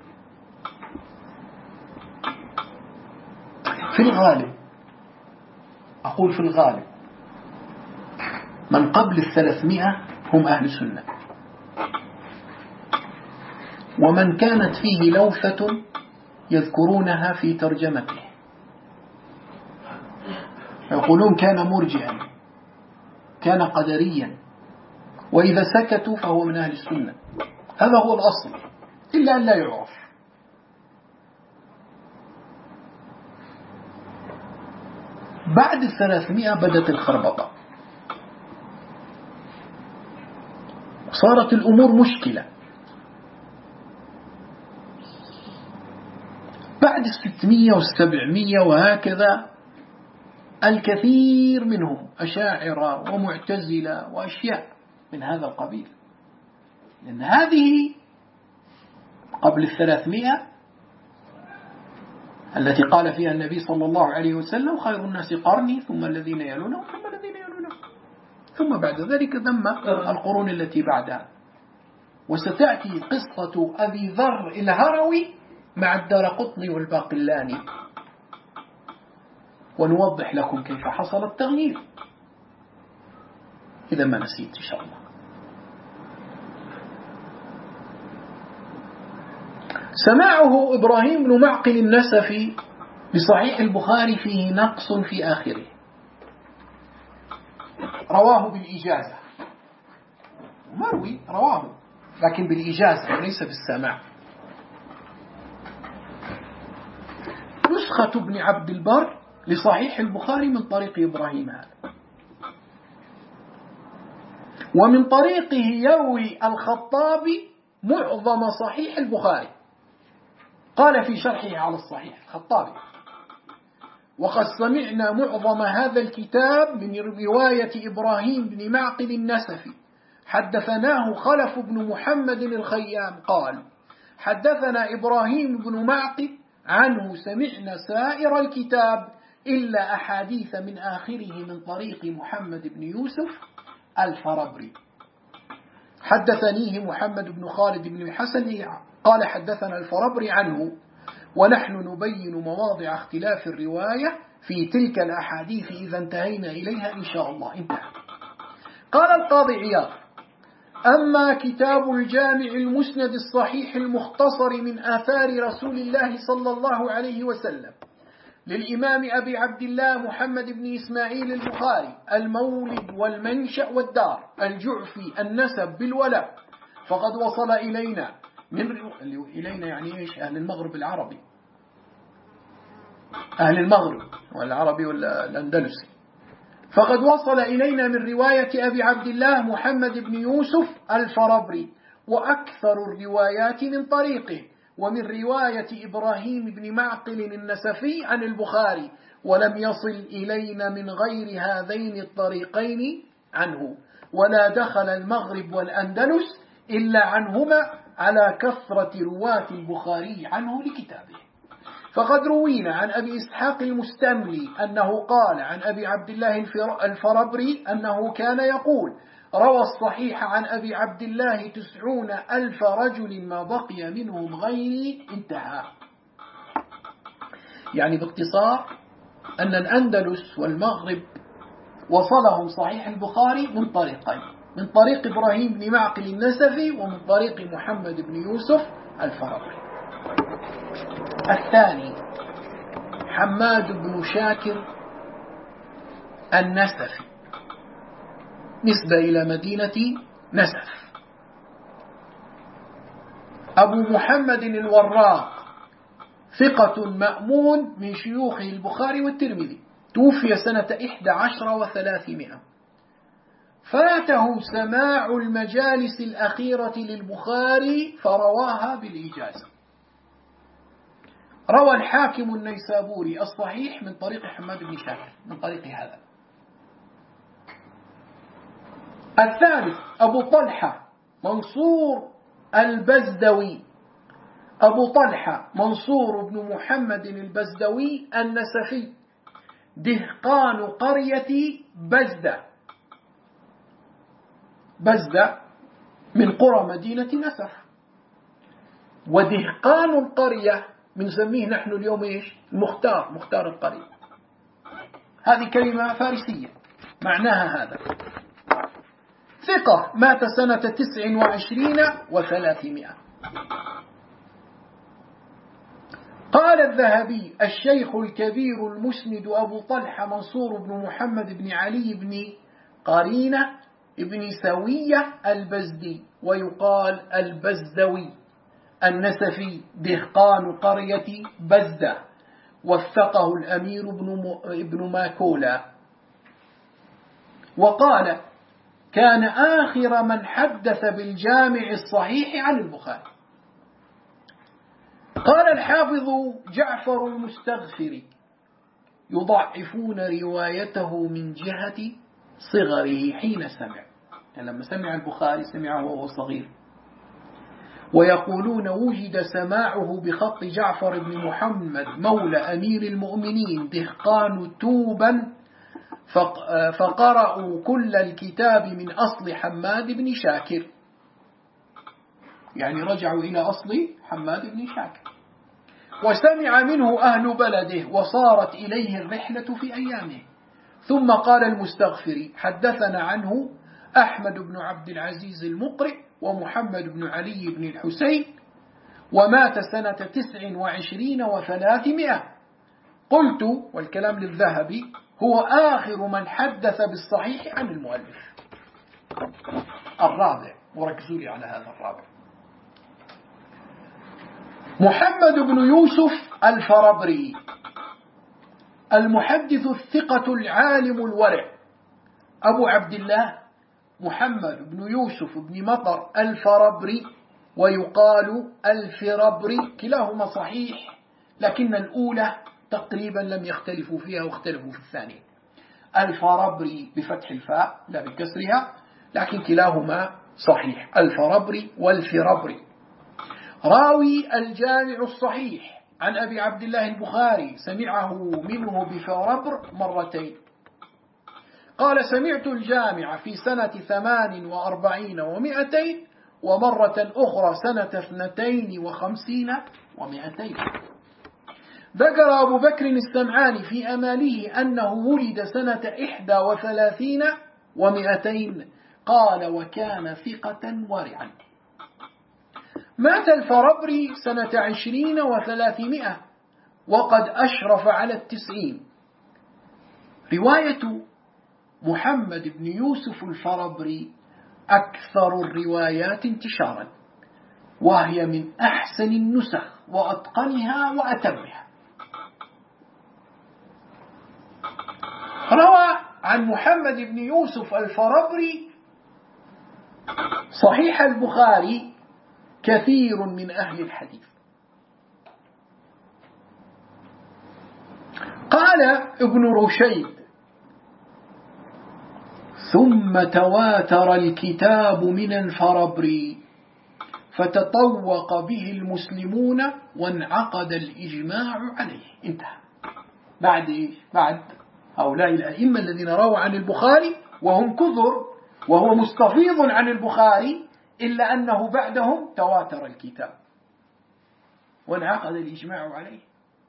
في الغالب، أقول في الغالب، من قبل 300 هم أهل السنة، ومن كانت فيه لوثة يذكرونها في ترجمته، يقولون كان مرجئا، كان قدريا، وإذا سكتوا فهو من أهل السنة. هذا هو الأصل، إلا أن لا يعرف. بعد 300 بدت الخربطة، صارت الأمور مشكلة. بعد 600 و700 وهكذا الكثير منهم أشاعرة ومعتزلة وأشياء من هذا القبيل، لأن هذه قبل 300 التي قال فيها النبي صلى الله عليه وسلم خير الناس قرني ثم الذين يلونهم ثم الذين يلونهم، ثم بعد ذلك ثم القرون التي بعدها. وستأتي قصة أبي ذر الهروي مع الدارقطني والباقلاني، ونوضح لكم كيف حصل التغيير إذا ما نسيت إن شاء الله. سماعه إبراهيم بن معقل النسفي بصحيح البخاري فيه نقص في آخره، رواه بالإجازة، مروي رواه لكن بالإجازة وليس بالسماع. نسخة ابن عبد البر لصحيح البخاري من طريق إبراهيم هذا، ومن طريقه يروي الخطابي معظم صحيح البخاري، قال في شرحه على الصحيح الخطابي: وقد سمعنا معظم هذا الكتاب من رواية إبراهيم بن معقل النسفي، حدثناه خلف بن محمد الخيام قال: حدثنا إبراهيم بن معقل عنه سمعنا سائر الكتاب إلا أحاديث من آخره من طريق محمد بن يوسف الفربري. حدثنيه محمد بن خالد بن الحسن قال حدثنا الفربري عنه، ونحن نبين مواضع اختلاف الرواية في تلك الأحاديث إذا انتهينا إليها إن شاء الله. انتهى. قال القاضي عياض: أما كتاب الجامع المسند الصحيح المختصر من آثار رسول الله صلى الله عليه وسلم للإمام أبي عبد الله محمد بن إسماعيل البخاري، المولد والمنشأ والدار، الجعفي، النسب بالولاء، فقد وصل إلينا إلينا يعني إيش؟ أهل المغرب العربي، أهل المغرب والعربي والأندلسي. فقد وصل إلينا من رواية أبي عبد الله محمد بن يوسف الفربري، وأكثر الروايات من طريقه، ومن رواية إبراهيم بن معقل النسفي عن البخاري، ولم يصل إلينا من غير هذين الطريقين عنه، ولا دخل المغرب والأندلس إلا عنهما على كثرة رواة البخاري عنه لكتابه. فقد روينا عن أبي إسحاق المستملي أنه قال عن أبي عبد الله الفربري أنه كان يقول: روى الصحيح عن أبي عبد الله 90,000 رجل ما بقي منهم غيري. انتهى. يعني باختصار أن الأندلس والمغرب وصلهم صحيح البخاري من طريقين: من طريق إبراهيم بن معقل النسفي، ومن طريق محمد بن يوسف الفربري. الثاني حماد بن شاكر النسفي، نسبة إلى مدينة نسف. أبو محمد الوراق ثقة مأمون من شيوخ البخاري والترمذي، توفي سنة 11 و300. فاته سماع المجالس الأخيرة للبخاري فرواها بالإجازة. روى الحاكم النيسابوري الصحيح من طريق حماد بن شاكر، من طريق هذا. الثالث أبو طلحة منصور البزدوي، أبو طلحة منصور بن محمد البزدوي النسفي، دهقان قرية بزدة. بزدة من قرى مدينة نسف، ودهقان القرية بنسميه نحن اليوم إيش؟ مختار القرية. هذه كلمة فارسية معناها هذا. ثقة، مات سنة 29 و300. قال الذهبي: الشيخ الكبير المسند أبو طلحة منصور بن محمد بن علي بن قرينة ابن سوية البزدي، ويقال البزدوي النسفي، دهقان قرية بزدة، وثقه الأمير ابن ماكولا، وقال: كان آخر من حدث بالجامع الصحيح عن البخاري. قال الحافظ جعفر المستغفري: يضعفون روايته من جهة صغره حين سمع، يعني لما سمع البخاري سمعه وهو صغير، ويقولون وجد سماعه بخط جعفر بن محمد مولى أمير المؤمنين دهقان توبا، فقرأوا كل الكتاب من أصل حماد بن شاكر، يعني رجعوا إلى أصل حماد بن شاكر، وسمع منه أهل بلده وصارت إليه الرحلة في أيامه. ثم قال المستغفري: حدثنا عنه أحمد بن عبد العزيز المقرئ، ومحمد بن علي بن الحسين، ومات سنة 29 و300. قلت، والكلام للذهبي، هو آخر من حدث بالصحيح عن المؤلف. الرابع، وركزوا لي على هذا الرابع، محمد بن يوسف الفربري، المحدث الثقة العالم الورع، أبو عبد الله محمد بن يوسف بن مطر الفربري، ويقال الفربري، كلاهما صحيح، لكن الأولى تقريبا لم يختلفوا فيها واختلفوا في الثانية. الفربري بفتح الفاء لا بكسرها، لكن كلاهما صحيح، الفربري والفربري. راوي الجامع الصحيح عن أبي عبد الله البخاري، سمعه منه بفربر مرتين. قال: سمعت الجامع في سنة 48 و200، ومرة أخرى سنة 52 و200. ذكر أبو بكر السمعاني في أماله أنه ولد سنة 31 و200. قال: وكان ثقة ورعا. مات الفربري سنة 20 و300، وقد أشرف على 90. رواية محمد بن يوسف الفربري أكثر الروايات انتشارا، وهي من أحسن النسخ وأتقنها وأتمها. روى عن محمد بن يوسف الفربري صحيح البخاري كثير من أهل الحديث. قال ابن رشيد: ثم تواتر الكتاب من الفربري، فتطوق به المسلمون، وانعقد الإجماع عليه. انتهى. بعد هؤلاء الأئمة الذين رووا عن البخاري، وهم كثر، وهو مستفيض عن البخاري، إلا أنه بعدهم تواتر الكتاب وانعقد الإجماع عليه.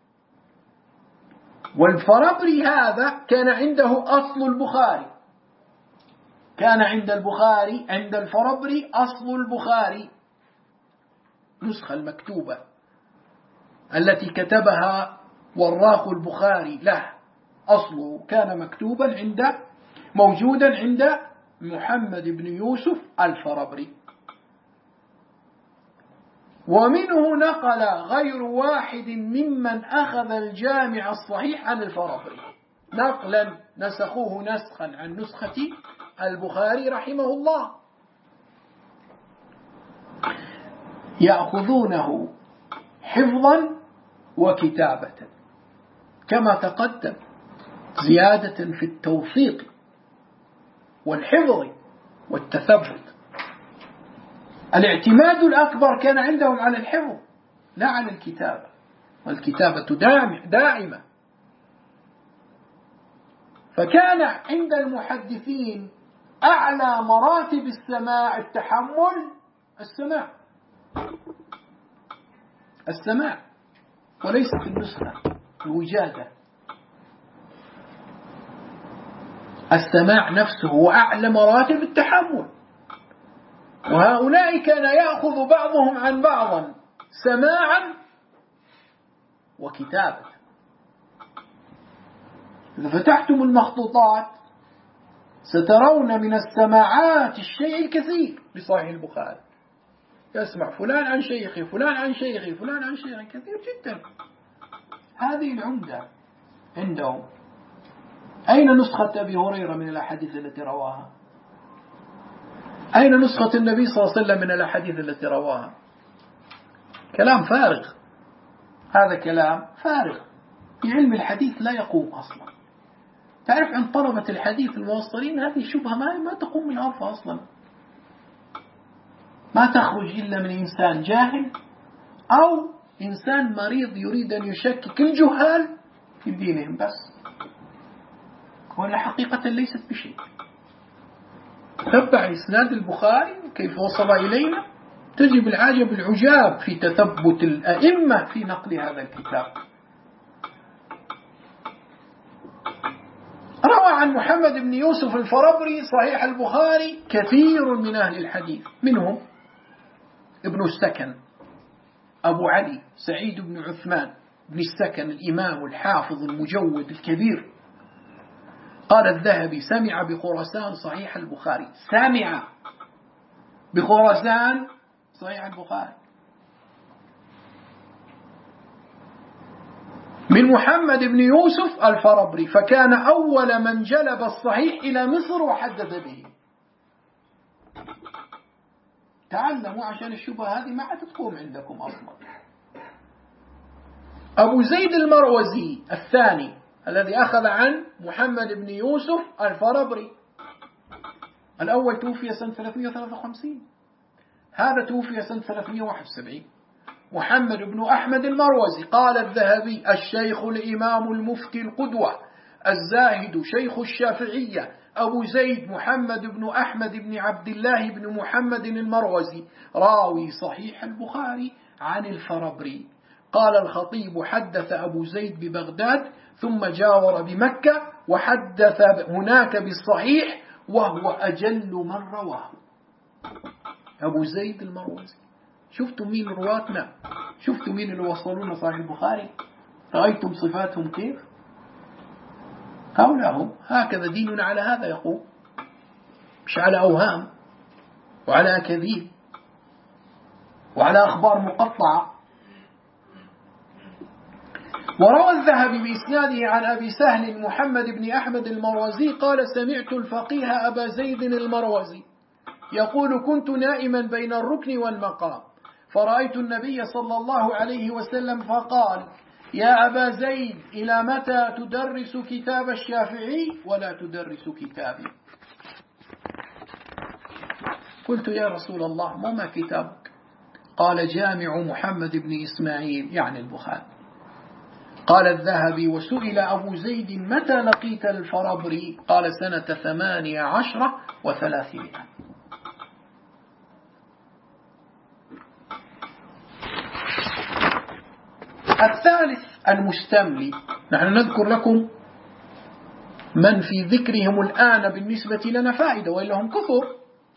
والفربري هذا كان عنده أصل البخاري، كان عند الفربري أصل البخاري، نسخة المكتوبة التي كتبها وراق البخاري له، أصله كان مكتوبا موجودا عند محمد بن يوسف الفربري. ومنه نقل غير واحد ممن أخذ الجامع الصحيح عن الفربري، نقلا نسخوه نسخا عن نسخة البخاري رحمه الله، يأخذونه حفظا وكتابة كما تقدم، زيادة في التوثيق والحفظ والتثبت. الاعتماد الأكبر كان عندهم على الحفظ لا على الكتابة، والكتابة دائمة. فكان عند المحدثين أعلى مراتب السماع التحمل، السماع وليس في النسخة الوجادة. السماع نفسه هو أعلى مراتب التحمل، وهؤلاء كان يأخذ بعضهم عن بعض سماعا وكتابة. إذا فتحتم المخطوطات سترون من السماعات الشيء الكثير لصحيح البخاري، يسمع فلان عن شيخي، فلان عن شيخي، فلان عن شيخي، كثير جدا. هذه العمدة عندهم. أين نسخة أبي هريرة من الأحاديث التي رواها؟ أين نسخة النبي صلى الله عليه وسلم من الأحاديث التي رواها؟ كلام فارغ، هذا كلام فارغ في علم الحديث لا يقوم أصلا. تعرف عن طلبة الحديث الموصلين هذه الشبهة ما تقوم من أرضها أصلا، ما تخرج إلا من إنسان جاهل أو إنسان مريض يريد أن يشكك الجهال في دينهم بس، ولا حقيقة ليست بشيء. تبع إسناد البخاري كيف وصل إلينا، تجب العجب العجاب في تثبت الأئمة في نقل هذا الكتاب. روى عن محمد بن يوسف الفربري صحيح البخاري كثير من أهل الحديث، منهم ابن السكن أبو علي سعيد بن عثمان بن السكن الإمام الحافظ المجود الكبير. قال الذهبي: سمع بخراسان صحيح البخاري. سمع بخراسان صحيح البخاري من محمد بن يوسف الفربري، فكان أول من جلب الصحيح إلى مصر وحدث به. تعلموا عشان الشبهة هذه ما عاد تقوم عندكم أصلا. أبو زيد المروزي الثاني الذي أخذ عن محمد بن يوسف الفربري، الأول توفي سنة 353، هذا توفي سنة 371. محمد بن أحمد المروزي. قال الذهبي: الشيخ الإمام المفتي القدوة الزاهد شيخ الشافعية أبو زيد محمد بن أحمد بن عبد الله بن محمد المروزي راوي صحيح البخاري عن الفربري. قال الخطيب: حدث أبو زيد ببغداد ثم جاور بمكة وحدث هناك بالصحيح وهو أجل من رواه. أبو زيد المروزي. شفتم مين رواتنا؟ شفتم مين اللي وصلونا صحيح البخاري؟ رأيتم صفاتهم كيف؟ هؤلاء هم. هكذا ديننا على هذا يقوم، مش على أوهام وعلى أكاذيب وعلى أخبار مقطعة. وروى الذهبي بإسناده عن أبي سهل محمد بن أحمد المروزي قال: سمعت الفقيه أبا زيد المروزي يقول: كنت نائما بين الركن والمقام فرأيت النبي صلى الله عليه وسلم فقال: يا أبا زيد، إلى متى تدرس كتاب الشافعي ولا تدرس كتابي؟ قلت: يا رسول الله، ما كتابك؟ قال: جامع محمد بن إسماعيل، يعني البخاري. قال الذهبي: وسئل أبو زيد: متى لقيت الفربري؟ قال: سنة 18 و300. الثالث المستملي. نحن نذكر لكم من في ذكرهم الآن بالنسبة لنا فائدة، وإلا هم كثر.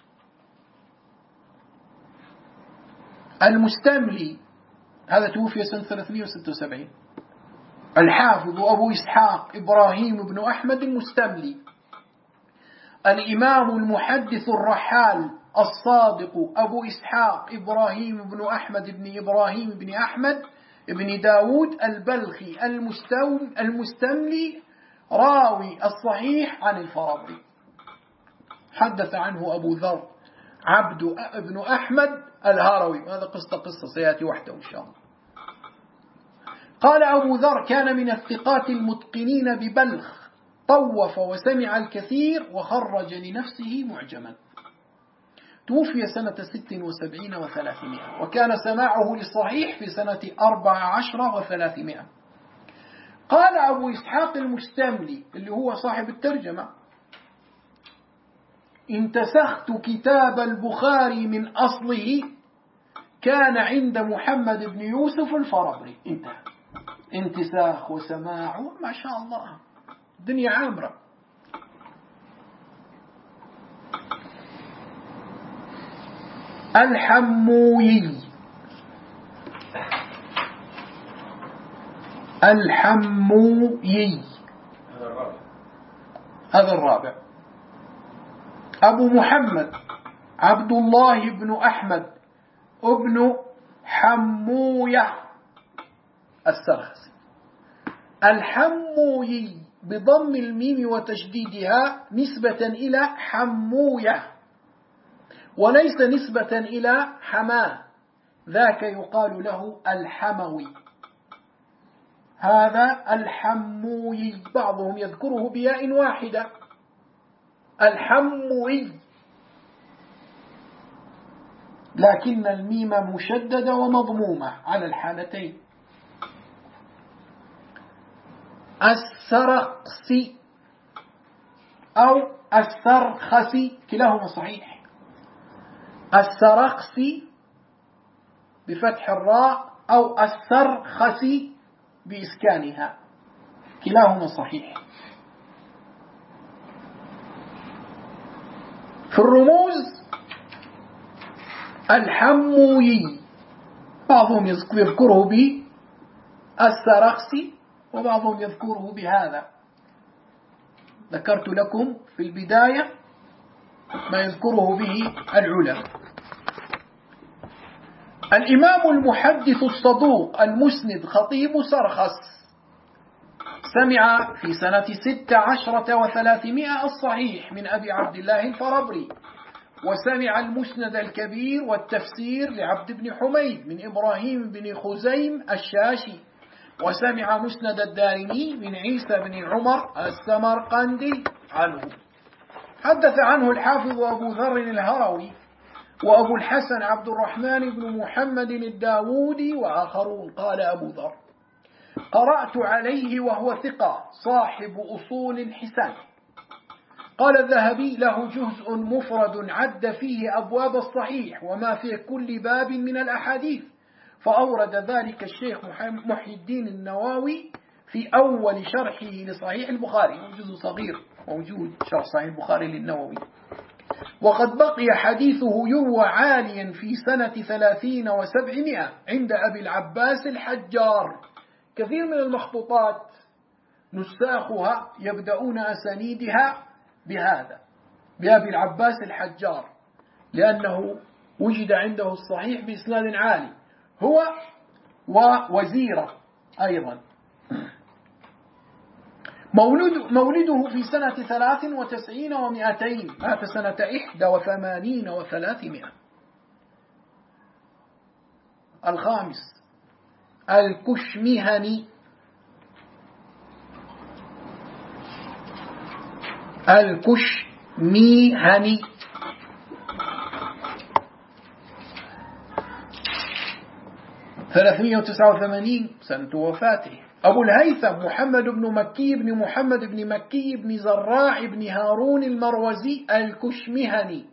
المستملي هذا توفي سنة 376. الحافظ أبو إسحاق إبراهيم بن أحمد المستملي، الإمام المحدث الرحال الصادق أبو إسحاق إبراهيم بن أحمد بن إبراهيم بن أحمد ابن داود البلخي المستملي راوي الصحيح عن الفربري. حدث عنه أبو ذر عبد بن أحمد الهروي، هذا قصة سيأتي وحده إن شاء الله. قال أبو ذر: كان من الثقات المتقنين ببلخ، طوف وسمع الكثير وخرج لنفسه معجما. توفي سنة 76 و300، وكان سماعه للصحيح في سنة 14 و300. قال أبو إسحاق المستملي اللي هو صاحب الترجمة: انتسخت كتاب البخاري من أصله، كان عند محمد بن يوسف الفربري. انتهى. انتساخ وسماع، ما شاء الله، الدنيا عامرة. الحموي. الحموي هذا الرابع. أبو محمد عبد الله بن أحمد ابن حموية السرخسي. الحموي بضم الميم وتشديدها نسبة إلى حموية، وليس نسبة إلى حماه، ذاك يقال له الحموي. هذا الحموي، بعضهم يذكره بياء واحدة، الحموي، لكن الميم مشددة ومضمومة على الحالتين. السرخسي أو السرخسي كلاهما صحيح. السرخسي بفتح الراء أو السرخسي بإسكانها، كلاهما صحيح. في الرموز: الحموي بعضهم يذكره بالسرخسي وبعضهم يذكره بهذا. ذكرت لكم في البداية ما يذكره به العلماء. الإمام المحدث الصدوق المسند خطيب سرخس سمع في سنة 16 و300 الصحيح من أبي عبد الله الفربري، وسمع المسند الكبير والتفسير لعبد بن حميد من إبراهيم بن خزيم الشاشي، وسمع مسند الدارمي من عيسى بن عمر السمرقندي عنه. حدث عنه الحافظ أبو ذر الهروي وأبو الحسن عبد الرحمن بن محمد الداودي وآخرون. قال أبو ذر: قرأت عليه وهو ثقة صاحب أصول حسان. قال الذهبي: له جزء مفرد عد فيه أبواب الصحيح وما في كل باب من الأحاديث، فأورد ذلك الشيخ محي الدين النووي في أول شرحه لصحيح البخاري، جزء صغير موجود شرح صحيح البخاري للنووي. وقد بقي حديثه يروى عاليا في سنة 30 و700 عند أبي العباس الحجار. كثير من المخطوطات نساخها يبدأون أسانيدها بهذا، بأبي العباس الحجار، لأنه وجد عنده الصحيح بإسناد عالي، هو ووزيرة أيضا. مولده في سنة 93 و200، مات سنة 81 و300. الخامس الكشمهني. الكشمهني 389 سنة وفاته. أبو الهيثم محمد بن مكي بن محمد بن مكي بن زراع بن هارون المروزي الكشمهني.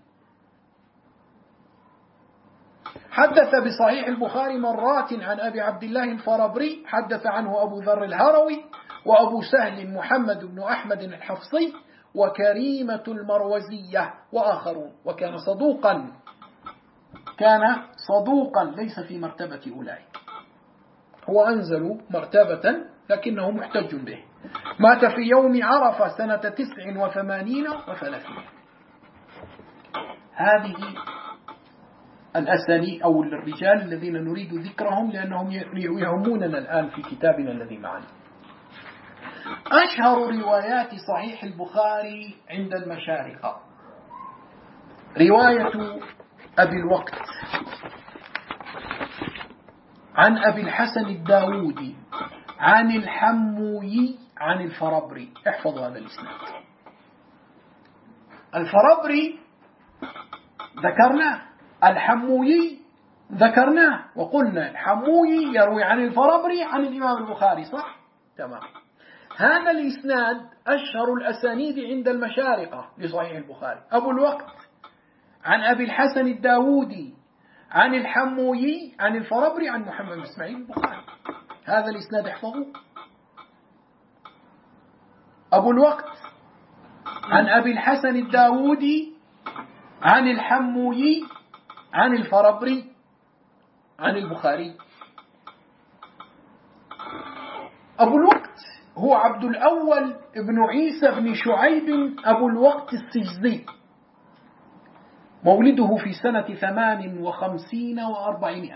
حدث بصحيح البخاري مرات عن أبي عبد الله الفربري، حدث عنه أبو ذر الهروي وأبو سهل محمد بن أحمد الحفصي وكريمة المروزية وآخرون. وكان صدوقا ليس في مرتبة أولئك، هو أنزل مرتبة لكنه محتج به. مات في يوم عرفة سنة 89 و300. هذه الأسانيد أو الرجال الذين نريد ذكرهم لأنهم يهموننا الآن في كتابنا الذي معنا. أشهر روايات صحيح البخاري عند المشارقة رواية أبي الوقت عن أبي الحسن الداودي عن الحموي عن الفربري. احفظوا هذا الإسناد. الفربري ذكرناه، الحموي ذكرناه، وقلنا الحموي يروي عن الفربري عن الإمام البخاري، صح؟ تمام. هذا الإسناد أشهر الأسانيد عند المشارقة لصحيح البخاري. أبو الوقت عن أبي الحسن الداودي عن الحموي عن الفربري عن محمد بن إسماعيل البخاري. هذا الإسناد احفظوه. أبو الوقت عن أبي الحسن الداودي عن الحموي عن الفربري عن البخاري. أبو الوقت هو عبد الأول ابن عيسى بن شعيب أبو الوقت السجزي، مولده في سنة 58 و400،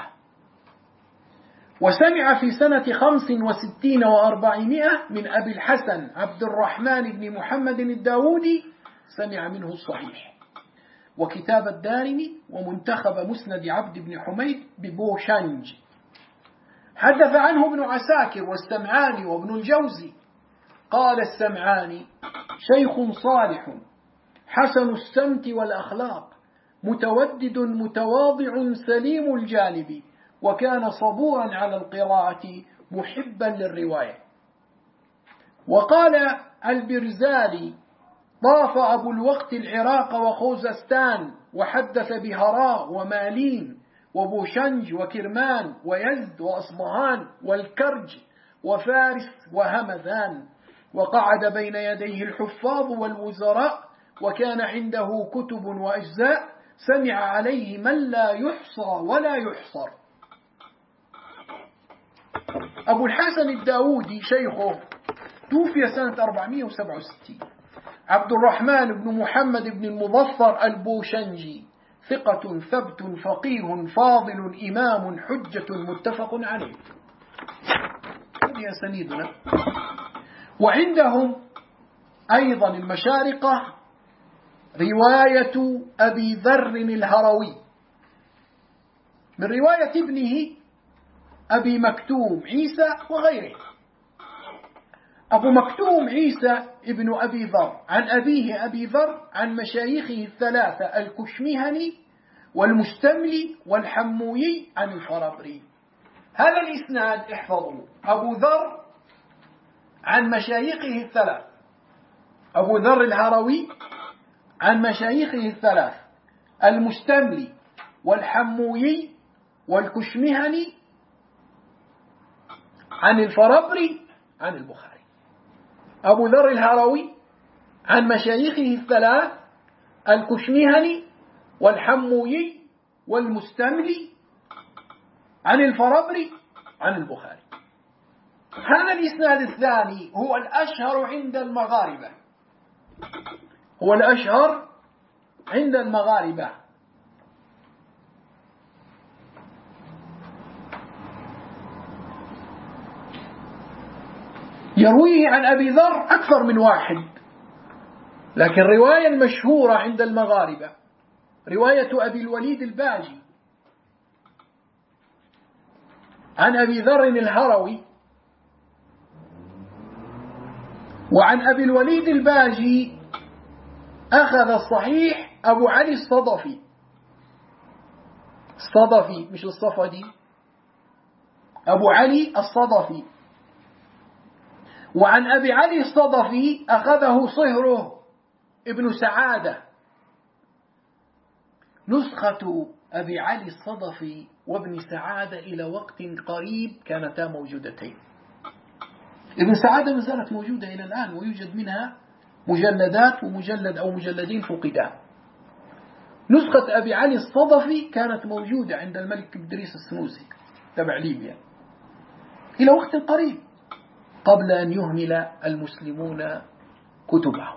وسمع في سنة 65 و400 من أبي الحسن عبد الرحمن بن محمد الداودي، سمع منه الصحيح وكتاب الدارمي ومنتخب مسند عبد بن حميد ببوشنج. حدث عنه ابن عساكر والسمعاني وابن الجوزي. قال السمعاني: شيخ صالح حسن السمت والأخلاق، متودد متواضع سليم الجانب، وكان صبورا على القراءة محبا للرواية. وقال البرزالي: طاف أبو الوقت العراق وخوزستان، وحدث بهراء ومالين وبوشنج وكرمان ويزد وأصبهان والكرج وفارس وهمذان، وقعد بين يديه الحفاظ والوزراء، وكان عنده كتب وأجزاء، سمع عليه من لا يحصى ولا يحصر. أبو الحسن الداودي شيخه توفي سنة 467. عبد الرحمن بن محمد بن المظفر البوشنجي ثقة ثبت فقيه فاضل إمام حجة متفق عليه. هذه أسانيدنا. وعندهم أيضا المشارقة رواية أبي ذر الهروي من رواية ابنه أبي مكتوم عيسى وغيره. أبو مكتوم عيسى ابن أبي ذر عن أبيه أبي ذر عن مشايخه الثلاثة الكشمهني والمستملي والحموي عن الفرابري. هذا الإسناد احفظوا: أبو ذر عن مشايخه الثلاث، أبو ذر الهروي عن مشايخه الثلاث المستملي والحموي والكشمهني عن الفرابري عن البخاري. أبو ذر الهروي عن مشايخه الثلاث الكشمهني والحموي والمستملي عن الفرابري عن البخاري. هذا الإسناد الثاني هو الأشهر عند المغاربة، هو الأشهر عند المغاربة. يرويه عن أبي ذر أكثر من واحد، لكن الرواية المشهورة عند المغاربة رواية أبي الوليد الباجي عن أبي ذر الهروي. وعن أبي الوليد الباجي أخذ الصحيح أبو علي الصدفي، الصدفي مش الصفدي، أبو علي الصدفي. وعن أبي علي الصدفي أخذه صهره ابن سعادة. نسخة أبي علي الصدفي وابن سعادة إلى وقت قريب كانتا موجودتين. ابن سعادة ما زالت موجودة إلى الآن، ويوجد منها مجلدات ومجلد أو مجلدين فقدان. نسخة أبي علي الصدفي كانت موجودة عند الملك إدريس السنوسي تبع ليبيا إلى وقت قريب قبل أن يهمل المسلمون كتبهم.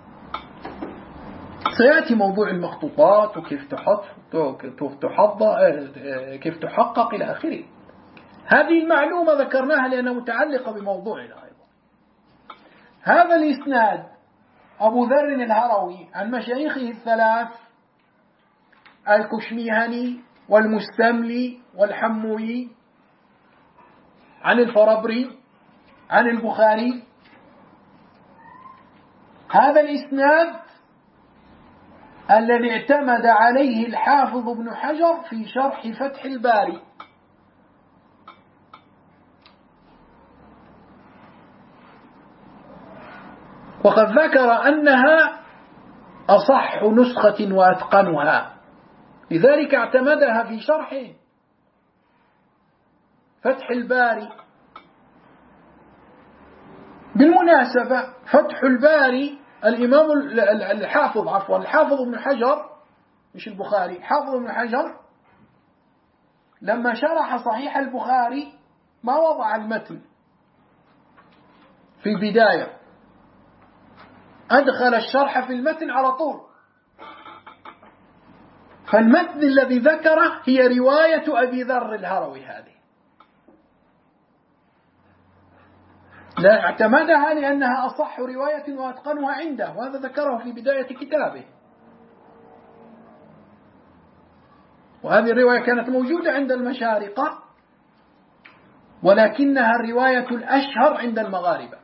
سيأتي موضوع المخطوطات وكيف كيف تحقق إلى آخره. هذه المعلومة ذكرناها لأنها متعلقة بموضوعنا أيضا. هذا الإسناد أبو ذر الهروي عن مشايخه الثلاث الكشميهني والمستملي والحموي عن الفرابري عن البخاري. هذا الإسناد الذي اعتمد عليه الحافظ ابن حجر في شرح فتح الباري. وقد ذكر أنها أصح نسخة وأتقنها، لذلك اعتمدها في شرحه فتح الباري. بالمناسبة فتح الباري الإمام الحافظ ابن حجر، مش البخاري، حافظ ابن حجر لما شرح صحيح البخاري ما وضع المتن في البداية، أدخل الشرح في المتن على طول. فالمتن الذي ذكره هي رواية أبي ذر الهروي هذه، لا اعتمدها لأنها أصح رواية وأتقنها عنده، وهذا ذكره في بداية كتابه. وهذه الرواية كانت موجودة عند المشارقة، ولكنها الرواية الأشهر عند المغاربة.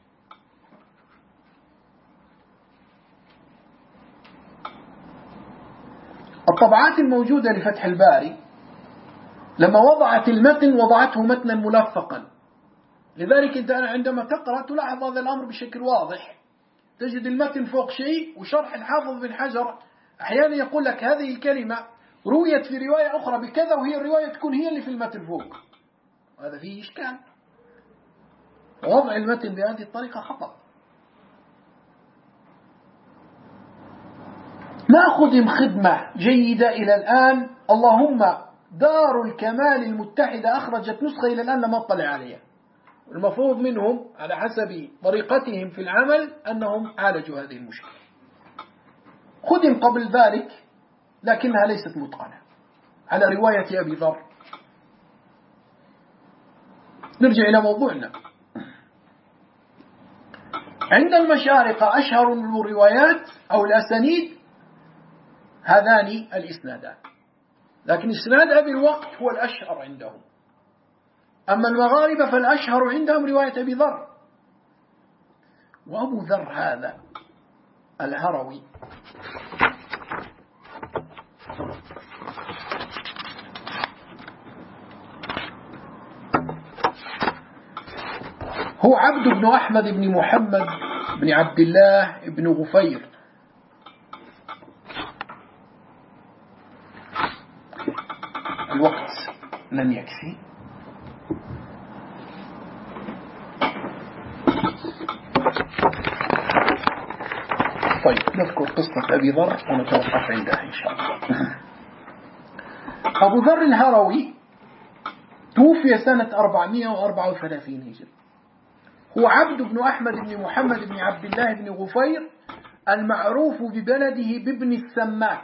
الطبعات الموجودة لفتح الباري لما وضعت المتن وضعته متنا ملفقا، لذلك أنت عندما تقرأ تلاحظ هذا الأمر بشكل واضح. تجد المتن فوق شيء، وشرح الحافظ بن حجر أحيانا يقول لك هذه الكلمة رويت في رواية أخرى بكذا، وهي الرواية تكون هي اللي في المتن فوق. هذا فيه إشكال. وضع المتن بهذه الطريقة خطأ. ما خدم خدمة جيدة إلى الآن. اللهم دار الكمال المتحدة أخرجت نسخة إلى الآن لم أطلع عليها، المفروض منهم على حسب طريقتهم في العمل أنهم عالجوا هذه المشكلة. خدم قبل ذلك لكنها ليست متقنة على رواية أبي ذر. نرجع إلى موضوعنا. عند المشارقة أشهر الروايات أو الأسانيد هذان الإسنادان، لكن إسناد أبي الوقت هو الأشهر عندهم. أما المغاربة فالأشهر عندهم رواية أبي ذر. وأبو ذر هذا الهروي هو عبد بن أحمد بن محمد بن عبد الله بن غفير. الوقت لن يكفي. طيب نذكر قصة أبي ذر ونتوقف عندها إن شاء الله. أبو ذر الهروي توفي سنة 434 هجري. هو عبد بن أحمد بن محمد بن عبد الله بن غفير المعروف ببلده بابن السماك،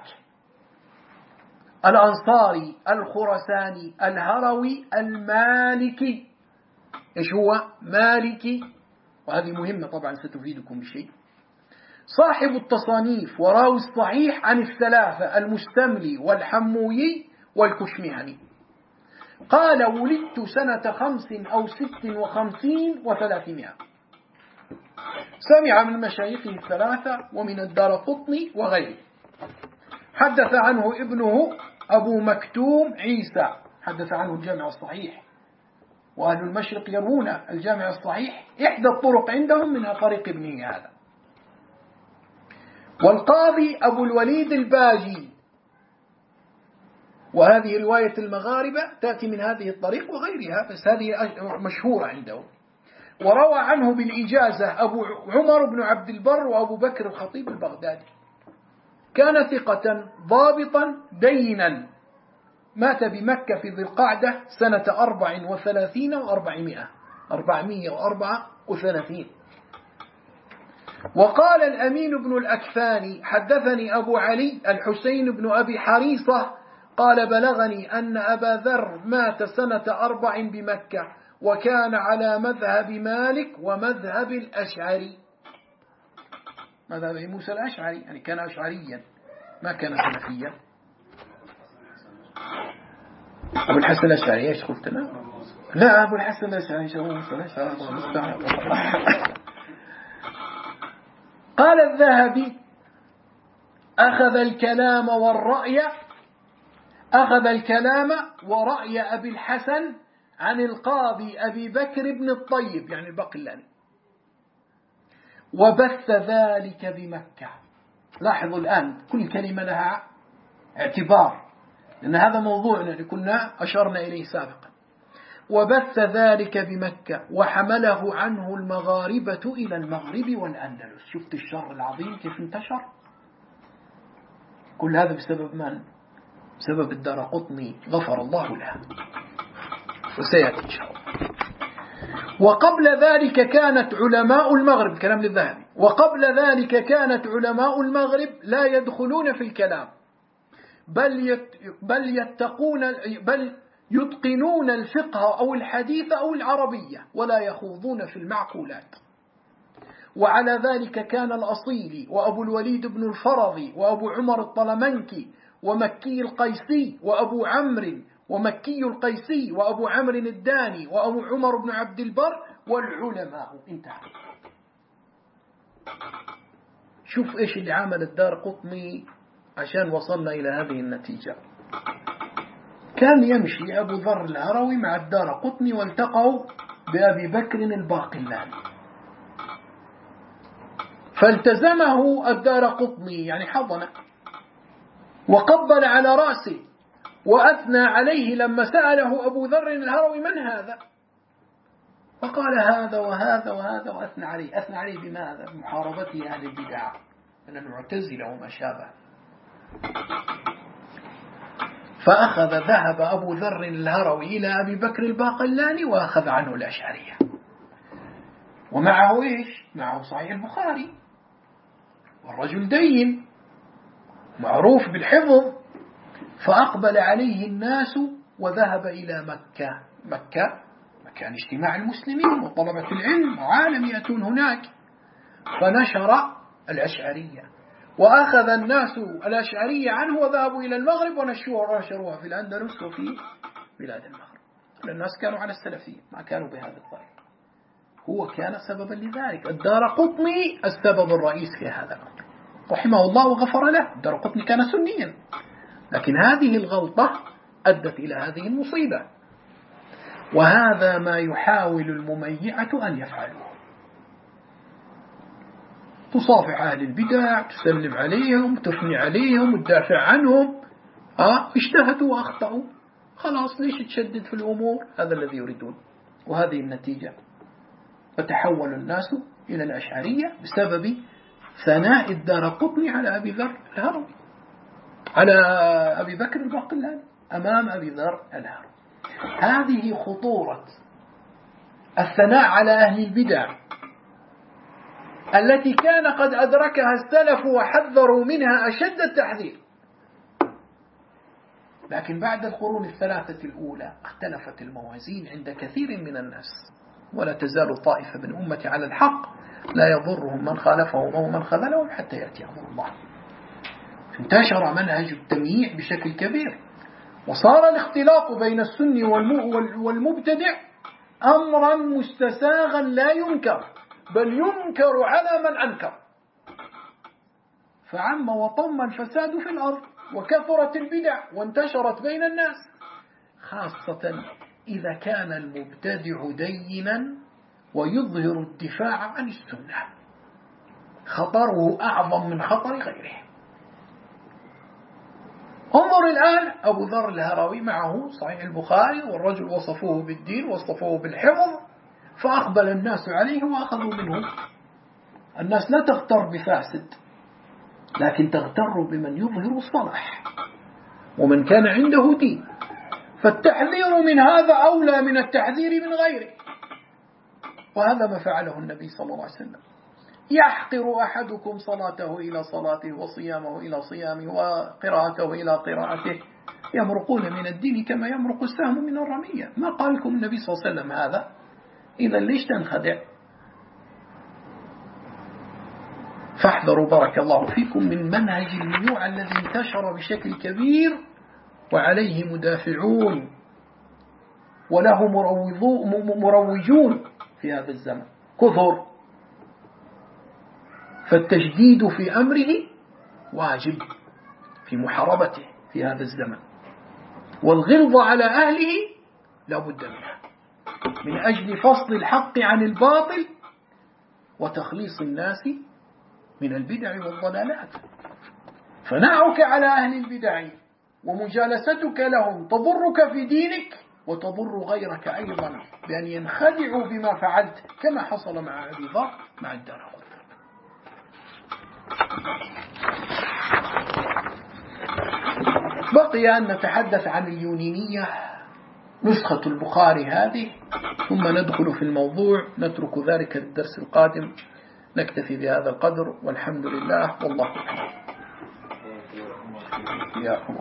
الأنصاري الخرساني الهروي المالكي. إيش هو؟ مالكي، وهذه مهمة طبعا ستفيدكم بشيء. صاحب التصانيف وراوي الصحيح عن الثلاثة المستملي والحموي والكشمهني. قال: ولدت سنة 5 أو 56 و300. سمع من مشايخه الثلاثة ومن الدارقطني وغيره. حدث عنه ابنه أبو مكتوم عيسى، حدث عنه الجامع الصحيح، وأهل المشرق يروون الجامع الصحيح إحدى الطرق عندهم منها طريق ابنه هذا. والقاضي أبو الوليد الباجي، وهذه رواية المغاربة تأتي من هذه الطريق وغيرها، بس هذه مشهورة عندهم. وروى عنه بالإجازة أبو عمر بن عبد البر وأبو بكر الخطيب البغدادي. كان ثقة ضابطا دينا، مات بمكة في ذي القعدة سنة 34 و400، 434. وقال الأمين بن الأكفاني: حدثني أبو علي الحسين بن أبي حريصة قال: بلغني أن أبا ذر مات سنة 4 بمكة، وكان على مذهب مالك ومذهب الأشعري. مذهب موسى الأشعري، يعني كان أشعريا ما كان سلفيا. أبو الحسن الأشعري إيش قلتنا؟ لا، أبو الحسن الأشعري شو موسى الأشعري. قال الذهبي: أخذ الكلام ورأي أبي الحسن عن القاضي أبي بكر بن الطيب، يعني الباقلاني، وبث ذلك بمكة. لاحظوا الآن كل كلمة لها اعتبار، لأن هذا موضوعنا اللي كنا أشرنا إليه سابقا. وبث ذلك بمكة وحمله عنه المغاربة إلى المغرب والأندلس. شفت الشر العظيم كيف انتشر؟ كل هذا بسبب من؟ بسبب الدارقطني، غفر الله له، وسيأتي إن شاء الله. وقبل ذلك كانت علماء المغرب، كلام للذهبي، وقبل ذلك كانت علماء المغرب لا يدخلون في الكلام، بل يتقنون الفقه أو الحديث أو العربية، ولا يخوضون في المعقولات. وعلى ذلك كان الأصيلي وأبو الوليد بن الفرضي وأبو عمر الطلمنكي ومكي القيسي وأبو عمرو ومكي القيسي وأبو عمرو الداني وأبو عمر بن عبد البر والعلماء. انتهى. شوف إيش اللي عمل الدارقطني عشان وصلنا إلى هذه النتيجة. كان يمشي أبو ذر الهروي مع الدارقطني والتقوا بأبي بكر الباقلاني، فالتزمه الدارقطني، يعني حضنه وقبل على رأسه وأثنى عليه لما سأله أبو ذر الهروي: من هذا؟ فقال: هذا وهذا وهذا، وأثنى عليه. أثنى عليه بماذا؟ بمحاربته أهل البدع من المعتزلة وما شابه. ذهب أبو ذر الهروي إلى أبي بكر الباقلاني وأخذ عنه الأشعرية. ومعه إيش؟ معه صحيح البخاري، والرجل دين معروف بالحفظ. فأقبل عليه الناس وذهب إلى مكة. مكة مكان اجتماع المسلمين وطلبة العلم وعالم يأتون هناك، فنشر الأشعرية، وأخذ الناس الأشعرية عنه وذهبوا إلى المغرب ونشروها في الأندلس وفي بلاد المغرب. الناس كانوا على السلفية، ما كانوا بهذا الطريق. هو كان سببا لذلك. الدارقطني السبب الرئيس في هذا الأمر رحمه الله وغفر له. الدارقطني كان سنيا، لكن هذه الغلطة أدت إلى هذه المصيبة. وهذا ما يحاول المميعة أن يفعلوه. تصافح أهل البدع، تسلم عليهم، تثني عليهم، تدافع عنهم. اجتهدوا وأخطأوا، خلاص ليش تشدد في الأمور؟ هذا الذي يريدون، وهذه النتيجة. فتحول الناس إلى الأشعرية بسبب ثناء الدارقطني على أبي ذر الهروي، على أبي بكر الباقلاني أمام أبي ذر الهروي. هذه خطورة الثناء على أهل البدع التي كان قد أدركها السلف وحذروا منها أشد التحذير. لكن بعد القرون الثلاثة الأولى اختلفت الموازين عند كثير من الناس، ولا تزال طائفة من أمتي على الحق لا يضرهم من خالفهم أو من خذلهم حتى يأتي أمر الله. انتشر منهج التمييع بشكل كبير، وصار الاختلاط بين السني والمبتدع أمرا مستساغا لا ينكر، بل ينكر على من أنكر. فعم وطم الفساد في الأرض، وكثرت البدع وانتشرت بين الناس، خاصة إذا كان المبتدع دينا ويظهر الدفاع عن السنة. خطره أعظم من خطر غيره. انظر الآن أبو ذر الهروي معه صحيح البخاري، والرجل وصفوه بالدين وصفوه بالحفظ، فأقبل الناس عليه وأخذوا منه. الناس لا تغتر بفاسد، لكن تغتر بمن يظهر الصلاح ومن كان عنده دين. فالتحذير من هذا أولى من التحذير من غيره. وهذا ما فعله النبي صلى الله عليه وسلم. يحقر أحدكم صلاته إلى صلاته وصيامه إلى صيامه وقراءته إلى قراءته، يمرقون من الدين كما يمرق السهم من الرمية. ما قال لكم النبي صلى الله عليه وسلم هذا؟ إذا ليش تنخدع؟ فاحذروا بارك الله فيكم من منهج الميوع الذي انتشر بشكل كبير وعليه مدافعون وله مروجون في هذا الزمن كثر. فالتجديد في أمره واجب في محاربته في هذا الزمن، والغلظ على أهله لا بد منها من أجل فصل الحق عن الباطل وتخليص الناس من البدع والضلالات. فنعك على أهل البدع ومجالستك لهم تضرك في دينك وتضر غيرك أيضا بأن ينخدعوا بما فعلت، كما حصل مع أبي ذر مع الدارقطني. بقي أن نتحدث عن اليونانية نسخة البخاري هذه، ثم ندخل في الموضوع، نترك ذلك للدرس القادم. نكتفي بهذا القدر، والحمد لله والله أعلم. إياكم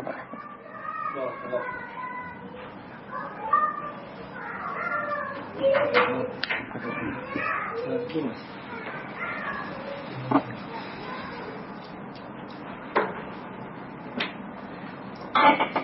الله.